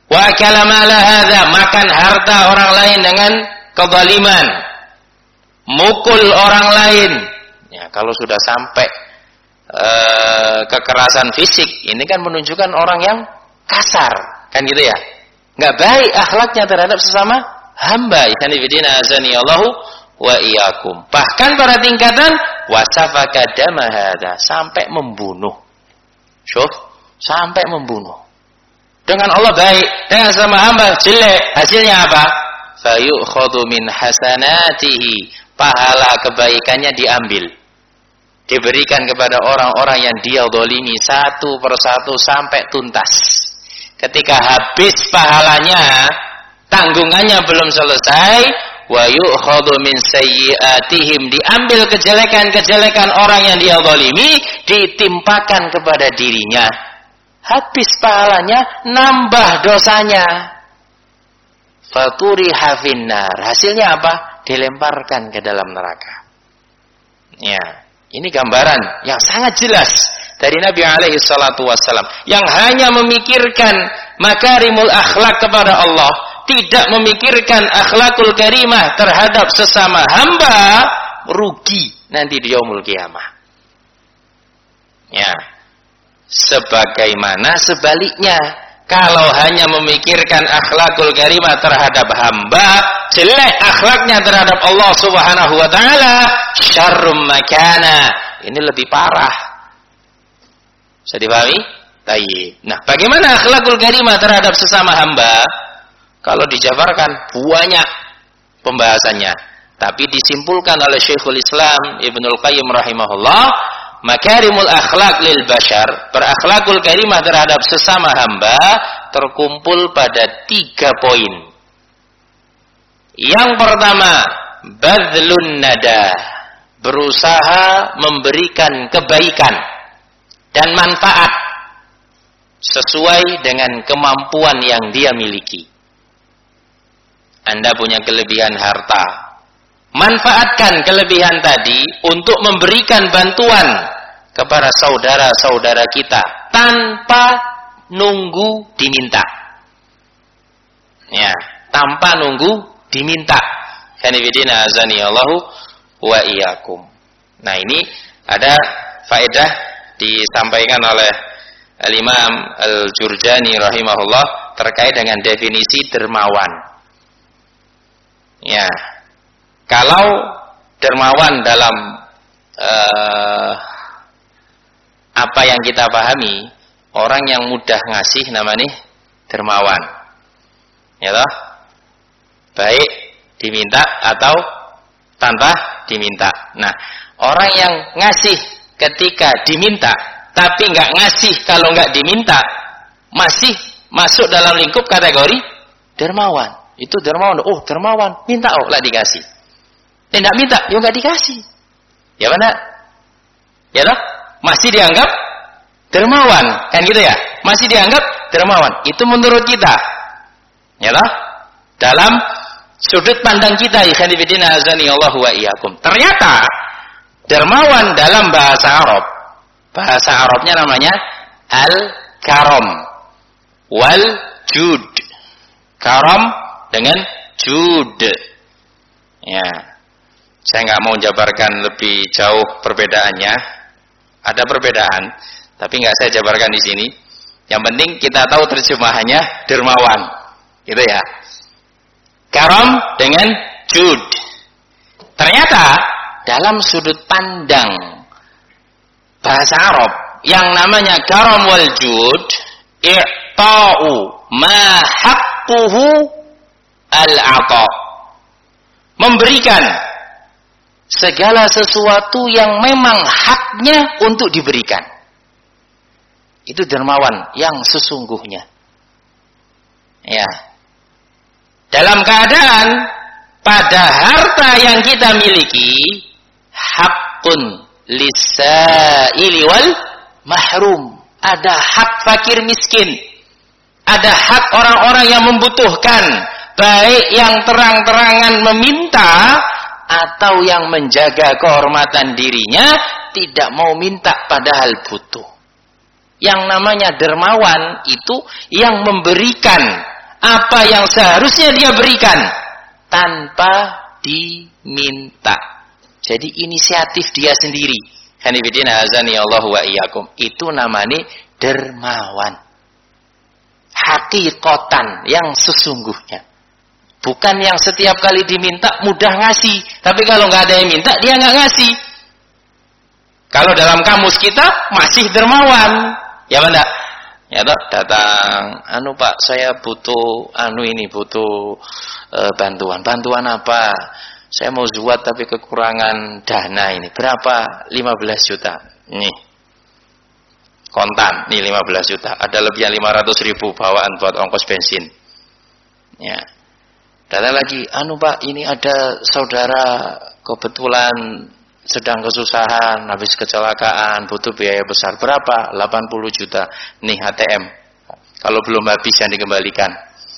Wa akala mala hadza, makan harta orang lain dengan kezaliman. Mukul orang lain. Ya, kalau sudah sampai uh, kekerasan fisik, ini kan menunjukkan orang yang kasar, kan gitu ya. Enggak baik akhlaknya terhadap sesama hamba. Ikhwan fillah azani Allahu wa iyyakum. Bahkan pada tingkatan wasafaka dama hadza, sampai membunuh. Syuf, sampai membunuh. Dengan Allah baik, dengan sama hamba jelek, hasilnya apa? Fayukhadhu min hasanatihi, pahala kebaikannya diambil, diberikan kepada orang-orang yang dia zalimi satu persatu sampai tuntas. Ketika habis pahalanya, tanggungannya belum selesai, wa yu'khadhu min sayyi'atihim, diambil kejelekan-kejelekan orang yang dia zalimi, ditimpakan kepada dirinya. Habis pahalanya, nambah dosanya. Faturiha finnar, hasilnya apa? Dilemparkan ke dalam neraka. Ya, ini gambaran yang sangat jelas dari Nabi alaihi salatu wassalam, yang hanya memikirkan makarimul akhlak kepada Allah, tidak memikirkan akhlakul karimah terhadap sesama hamba, rugi nanti di yaumul qiyamah. Ya, sebagaimana sebaliknya, kalau hanya memikirkan akhlakul karimah terhadap hamba, jelek akhlaknya terhadap Allah Subhanahu wa taala, syarrum makana, ini lebih parah. Bisa dipahami? Baik. Nah, bagaimana akhlakul karimah terhadap sesama hamba? Kalau dijabarkan banyak pembahasannya, tapi disimpulkan oleh Syekhul Islam Ibnul Qayyim rahimahullah, makarimul akhlak lil bashar, berakhlakul karimah terhadap sesama hamba terkumpul pada tiga poin. Yang pertama, badlun nada, berusaha memberikan kebaikan dan manfaat sesuai dengan kemampuan yang dia miliki. Anda punya kelebihan harta, manfaatkan kelebihan tadi untuk memberikan bantuan kepada saudara-saudara kita tanpa nunggu diminta. Ya, tanpa nunggu diminta. Kanifidina azani Allahu wa iyyakum. Nah, ini ada faedah disampaikan oleh Al-Imam Al-Jurjani rahimahullah terkait dengan definisi dermawan. Ya, kalau dermawan dalam uh, apa yang kita pahami, orang yang mudah ngasih namanya dermawan. Ya toh? Baik diminta atau tanpa diminta. Nah, orang yang ngasih ketika diminta tapi nggak ngasih kalau nggak diminta, masih masuk dalam lingkup kategori dermawan. Itu dermawan. Oh, dermawan, minta oh lah dikasih. Tidak minta, ya nggak dikasih. Ya mana? Ya toh? Masih dianggap dermawan, kan gitu ya? Masih dianggap dermawan. Itu menurut kita. Ya toh? Dalam sudut pandang kita, ikhwan fillah azani Allah wa iyyakum. Ternyata dermawan dalam bahasa Arab, bahasa Arabnya namanya al-karam wal jud. Karam dengan jud. Ya. Saya nggak mau jabarkan lebih jauh perbedaannya. Ada perbedaan, tapi nggak saya jabarkan di sini. Yang penting kita tahu terjemahannya dermawan, gitu ya. Karam dengan jud. Ternyata dalam sudut pandang bahasa Arab, yang namanya karam wal jud, i'ta'u ma haqquhu al-'ata, memberikan segala sesuatu yang memang haknya untuk diberikan. Itu dermawan yang sesungguhnya. Ya. Dalam keadaan pada harta yang kita miliki, haqqun lis-sa'ili wal mahrum. Ada hak fakir miskin. Ada hak orang-orang yang membutuhkan, baik yang terang-terangan meminta atau yang menjaga kehormatan dirinya, tidak mau minta padahal butuh. Yang namanya dermawan itu yang memberikan apa yang seharusnya dia berikan tanpa diminta. Jadi inisiatif dia sendiri. Hanifidina azani Allah wa iyyakum. Itu namanya dermawan. Hakikatan yang sesungguhnya. Bukan yang setiap kali diminta mudah ngasih. Tapi kalau nggak ada yang minta, dia nggak ngasih. Kalau dalam kamus kita masih dermawan. Ya mana? Ya toh, datang, anu Pak, saya butuh anu ini, butuh e, bantuan. Bantuan apa? Saya mau zuat tapi kekurangan dana ini. Berapa? lima belas juta. Nih. Kontan, nih lima belas juta. Ada lebihnya lima ratus ribu bawaan buat ongkos bensin. Ya. Datang lagi, anu Pak, ini ada saudara kebetulan sedang kesusahan, habis kecelakaan, butuh biaya besar. Berapa? delapan puluh juta. Nih A T M. Kalau belum habis yang dikembalikan.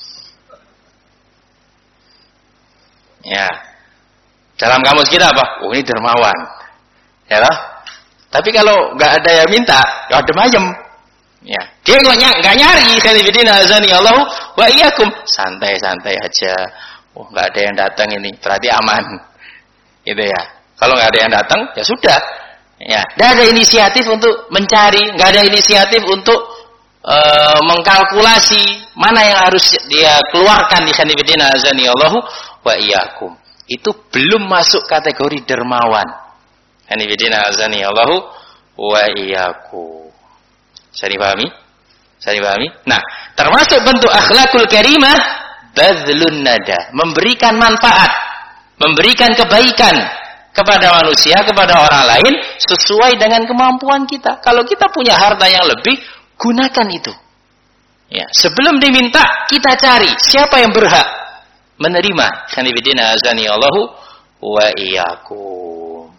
Ya. Dalam kamus kita apa? Oh, ini dermawan. Ya lah. Tapi kalau nggak ada yang minta, ya ada mayem. Ya. Dia nggak nyari. Khalifidina azani Allah wa iyyakum. Santai-santai aja. Oh, nggak ada yang datang ini. Berarti aman. Gitu ya. Kalau nggak ada yang datang, ya sudah. Ya, nggak ada inisiatif untuk mencari, nggak ada inisiatif untuk e, mengkalkulasi mana yang harus dia keluarkan di khanifidina azani Allahu wa iyyakum. Itu belum masuk kategori dermawan. Khanifidina azani Allahu wa iyyakum. Bisa dipahami? Bisa dipahami? Nah, termasuk bentuk akhlakul karimah badlun nada, memberikan manfaat, memberikan kebaikan kepada manusia, kepada orang lain sesuai dengan kemampuan kita. Kalau kita punya harta yang lebih, gunakan itu. Ya, sebelum diminta, kita cari siapa yang berhak menerima. Khanifidina azani Allahu wa iyyakum.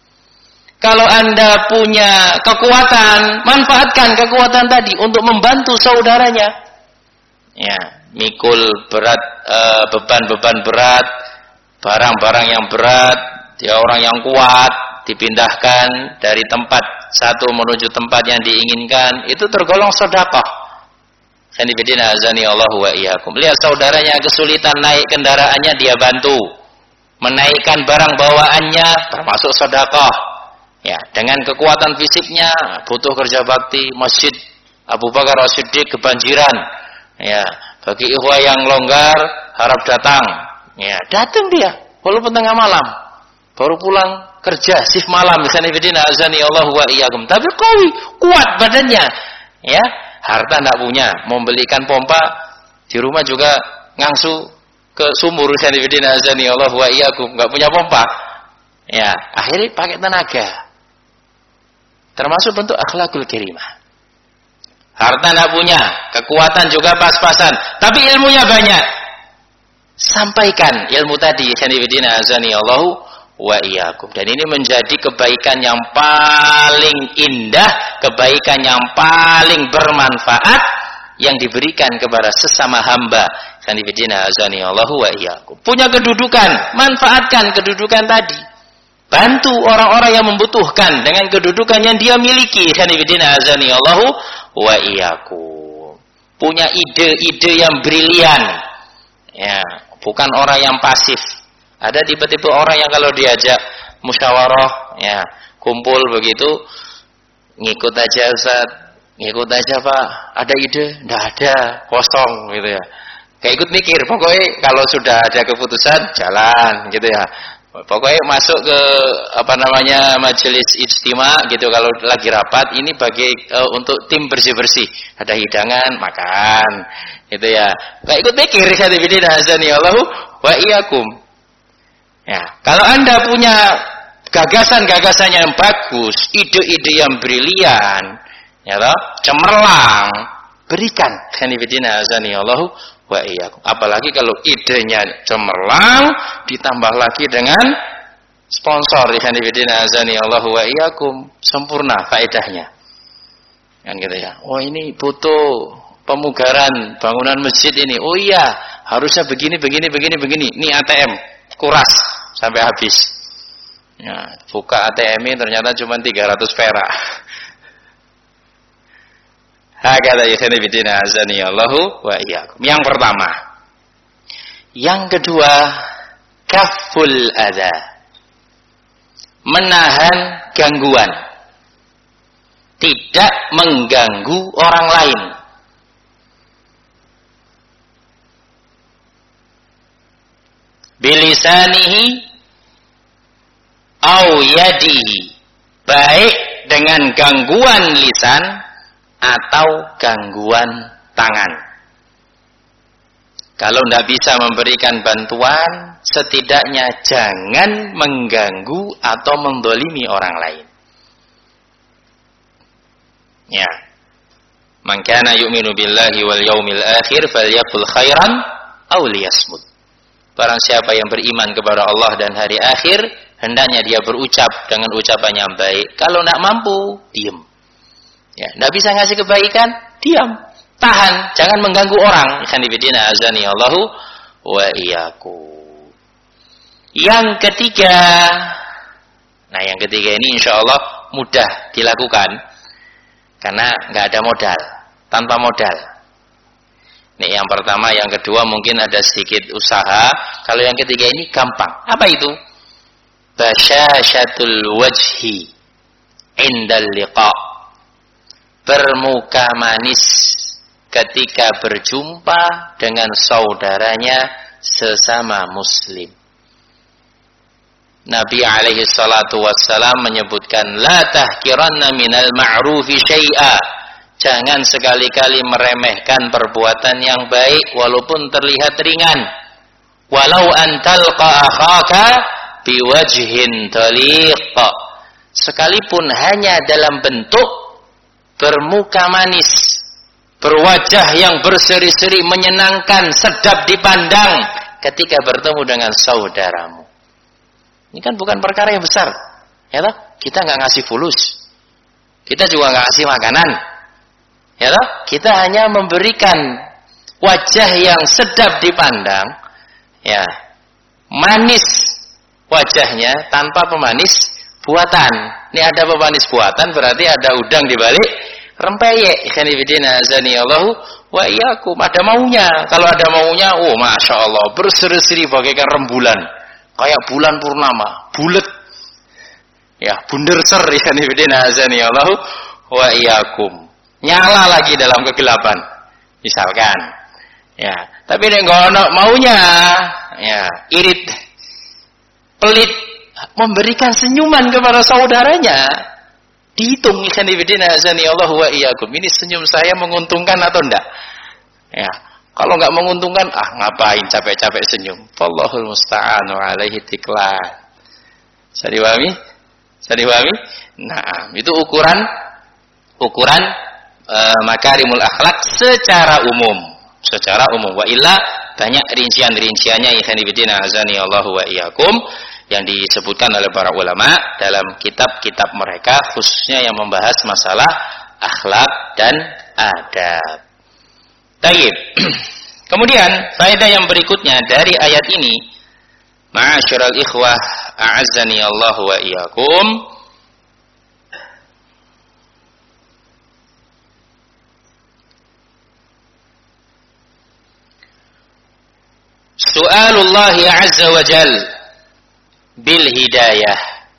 Kalau Anda punya kekuatan, manfaatkan kekuatan tadi untuk membantu saudaranya. Ya, mikul berat, uh, beban-beban berat, barang-barang yang berat, dia orang yang kuat, dipindahkan dari tempat satu menuju tempat yang diinginkan, itu tergolong sedekah. Khanifidina azani Allah wa iyyakum. Lihat saudaranya kesulitan naik kendaraannya, dia bantu. Menaikkan barang bawaannya, termasuk sedekah. Ya, dengan kekuatan fisiknya, butuh kerja bakti, Masjid Abu Bakar As-Siddiq kebanjiran. Ya, bagi ikhwah yang longgar, harap datang. Ya, datang dia, walaupun tengah malam. Baru pulang kerja shift malam, khanifidina azani Allah wa iyyakum. Tapi kawi, kuat badannya. Ya, harta enggak punya, mau belikan pompa di rumah juga ngangsu ke sumur, khanifidina azani Allah wa iyyakum, enggak punya pompa. Ya, akhirnya pakai tenaga. Termasuk bentuk akhlakul karimah. Harta enggak punya, kekuatan juga pas-pasan, tapi ilmunya banyak. Sampaikan ilmu tadi, khanifidina azani Allah wa iyyakum. Dan ini menjadi kebaikan yang paling indah, kebaikan yang paling bermanfaat yang diberikan kepada sesama hamba. Khanifidina azani Allahu wa iyyakum. Punya kedudukan, manfaatkan kedudukan tadi. Bantu orang-orang yang membutuhkan dengan kedudukan yang dia miliki. Khanifidina azani Allahu wa iyyakum. Punya ide-ide yang brilian. Ya, bukan orang yang pasif. Ada tipe-tipe orang yang kalau diajak musyawarah, ya, kumpul begitu, ngikut aja Ustaz, ngikut aja Pak, ada ide? Nggak ada, kosong gitu ya. Kayak ikut mikir, pokoknya kalau sudah ada keputusan, jalan gitu ya. Pokoknya masuk ke apa namanya majelis ijtima gitu, kalau lagi rapat ini bagi uh, untuk tim bersih-bersih, ada hidangan, makan gitu ya. Kayak ikut mikir, khanifidina azani Allahu wa iyyakum. Ya, kalau Anda punya gagasan-gagasan yang bagus, ide-ide yang brilian, ya toh, cemerlang, berikan. Khanifidina azani Allahu wa iyyakum. Apalagi kalau idenya cemerlang, ditambah lagi dengan sponsor. Khanifidina azani Allahu wa iyyakum, sempurna faedahnya. Kan gitu ya. Oh, ini butuh pemugaran bangunan masjid ini. Oh iya, harusnya begini, begini, begini, begini. Ini A T M, kuras sampai habis. Ya, buka A T M ini ternyata cuma tiga ratus perak. Hakata ikhwan fillah azani Allahu wa iyyakum. Yang pertama. Yang kedua, kaful adza. Menahan gangguan. Tidak mengganggu orang lain. Bilisanihi au yadihi. Baik dengan gangguan lisan atau gangguan tangan. Kalau tidak bisa memberikan bantuan, setidaknya jangan mengganggu atau mendolimi orang lain. Ya. Man kana yu'minu billahi wal yaumil akhir falyaqul khairan aw liyasmut. Barang siapa yang beriman kepada Allah dan hari akhir, hendaknya dia berucap dengan ucapan yang baik. Kalau tidak mampu, diam. Ya, tidak bisa ngasih kebaikan, diam. Tahan, jangan mengganggu orang. Khanifidina azani Allahu wa iyyakum. Yang ketiga, nah yang ketiga ini insya Allah mudah dilakukan karena nggak ada modal, tanpa modal. Nih yang pertama, yang kedua mungkin ada sedikit usaha. Kalau yang ketiga ini gampang. Apa itu? Basyasyatul wajhi indal liqa. Bermuka manis ketika berjumpa dengan saudaranya sesama muslim. Nabi alaihi salatu wassalam menyebutkan, la tahkiranna minal ma'rufi syai'a. Jangan sekali-kali meremehkan perbuatan yang baik walaupun terlihat ringan. Walau antalqa akhaka biwajhin taliq. Sekalipun hanya dalam bentuk bermuka manis, berwajah yang berseri-seri, menyenangkan, sedap dipandang ketika bertemu dengan saudaramu. Ini kan bukan perkara yang besar, ya toh? Kita nggak ngasih fulus, kita juga nggak ngasih makanan, ya toh? Kita hanya memberikan wajah yang sedap dipandang, ya, manis wajahnya tanpa pemanis buatan. Ini ada pemanis buatan, berarti ada udang di balik rempeyek. Ikhwanifidina azani Allahu wa iyyakum. Ada maunya. Kalau ada maunya, oh masya Allah, berseri-seri bagaikan rembulan, kayak bulan purnama, bulat. Ya, bunder ser. Ikhwanifidina azani Allahu wa iyyakum. Nyala lagi dalam kegelapan, misalkan. Ya, tapi nek ngono maunya, ya, irit, pelit, memberikan senyuman kepada saudaranya. Dihitung ikhwanifidina azani Allah wa iyyakum. Ini senyum saya menguntungkan atau enggak? Ya, kalau enggak menguntungkan, ah ngapain capek-capek senyum? Wallahul musta'anu alaihi tiklan. Bisa dipahami? Bisa dipahami? Nah, itu ukuran ukuran e, makarimul akhlak secara umum. Secara umum. Wa illa banyak rincian-rinciannya ikhwanifidina azani Allah wa iyyakum yang disebutkan oleh para ulama dalam kitab-kitab mereka, khususnya yang membahas masalah akhlak dan adab. Taib. Kemudian faedah yang berikutnya dari ayat ini, ma'asyiral ikhwah a'azzani Allah wa iyyakum, su'alullah azza wa jalla bil hidayah.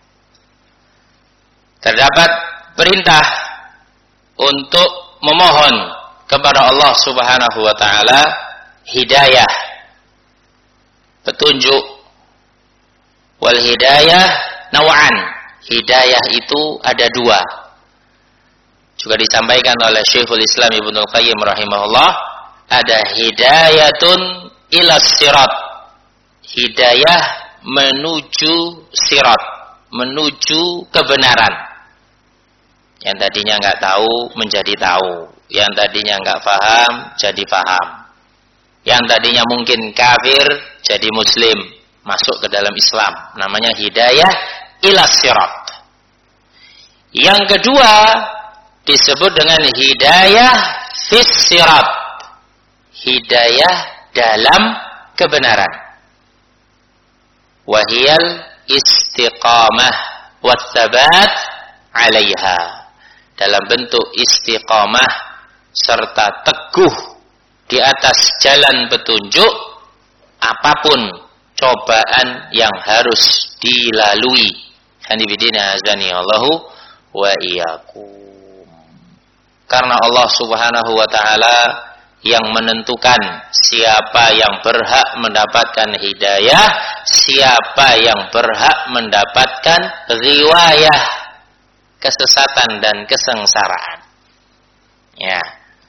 Terdapat perintah untuk memohon kepada Allah Subhanahu wa taala hidayah, petunjuk. Wal hidayah naw'an. Hidayah itu ada dua. Juga disampaikan oleh Syekhul Islam Ibnu Qayyim rahimahullah, ada hidayatun ila sirat. Hidayah menuju sirat, menuju kebenaran. Yang tadinya nggak tahu menjadi tahu, yang tadinya nggak paham jadi paham, yang tadinya mungkin kafir jadi muslim, masuk ke dalam Islam. Namanya hidayah ila sirat. Yang kedua disebut dengan hidayah fis sirat, hidayah dalam kebenaran. Wahiyal istiqamah watsabat alaiha, dalam bentuk istiqamah serta teguh di atas jalan petunjuk apapun cobaan yang harus dilalui. Hanifidina azani Allahu wa iyyakum. Karena Allah Subhanahu wa taala yang menentukan siapa yang berhak mendapatkan hidayah, siapa yang berhak mendapatkan riwayah, kesesatan dan kesengsaraan. Ya.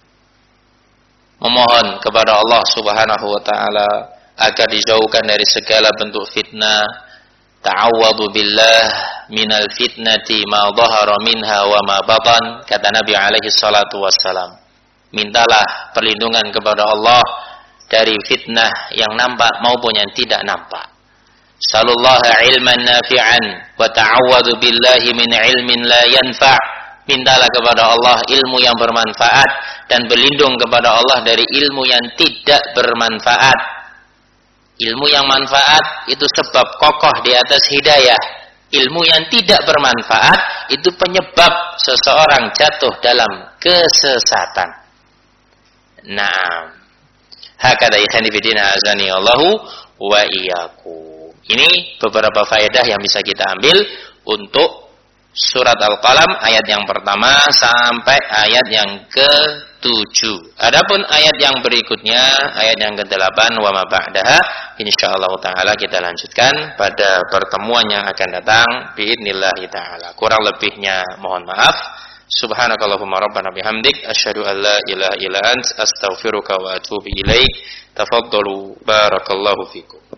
Memohon kepada Allah Subhanahu wa taala agar dijauhkan dari segala bentuk fitnah. Ta'awwadu billah minal fitnati ma dhahara minha wa ma batan, kata Nabi alaihi salatu wassalam. Mintalah perlindungan kepada Allah dari fitnah yang nampak maupun yang tidak nampak. Sallallahu ilman nafi'an wa ta'awwadu billahi min ilmin la yanfa'. Mintalah kepada Allah ilmu yang bermanfaat dan berlindung kepada Allah dari ilmu yang tidak bermanfaat. Ilmu yang manfaat itu sebab kokoh di atas hidayah. Ilmu yang tidak bermanfaat itu penyebab seseorang jatuh dalam kesesatan. Naam. Hakada ikhwani fillah azani Allahu wa iyyakum. Ini beberapa faedah yang bisa kita ambil untuk surat Al-Qalam ayat yang pertama sampai ayat yang ketujuh. Adapun ayat yang berikutnya, ayat yang kedelapan wa ma ba'daha, insyaallah taala kita lanjutkan pada pertemuan yang akan datang biidznillah taala. Kurang lebihnya mohon maaf. Subhanakallahumma rabbana bihamdik asyhadu an la ilaha illa ant astaghfiruka wa atubu ilaik. Tafaddalu barakallahu fikum.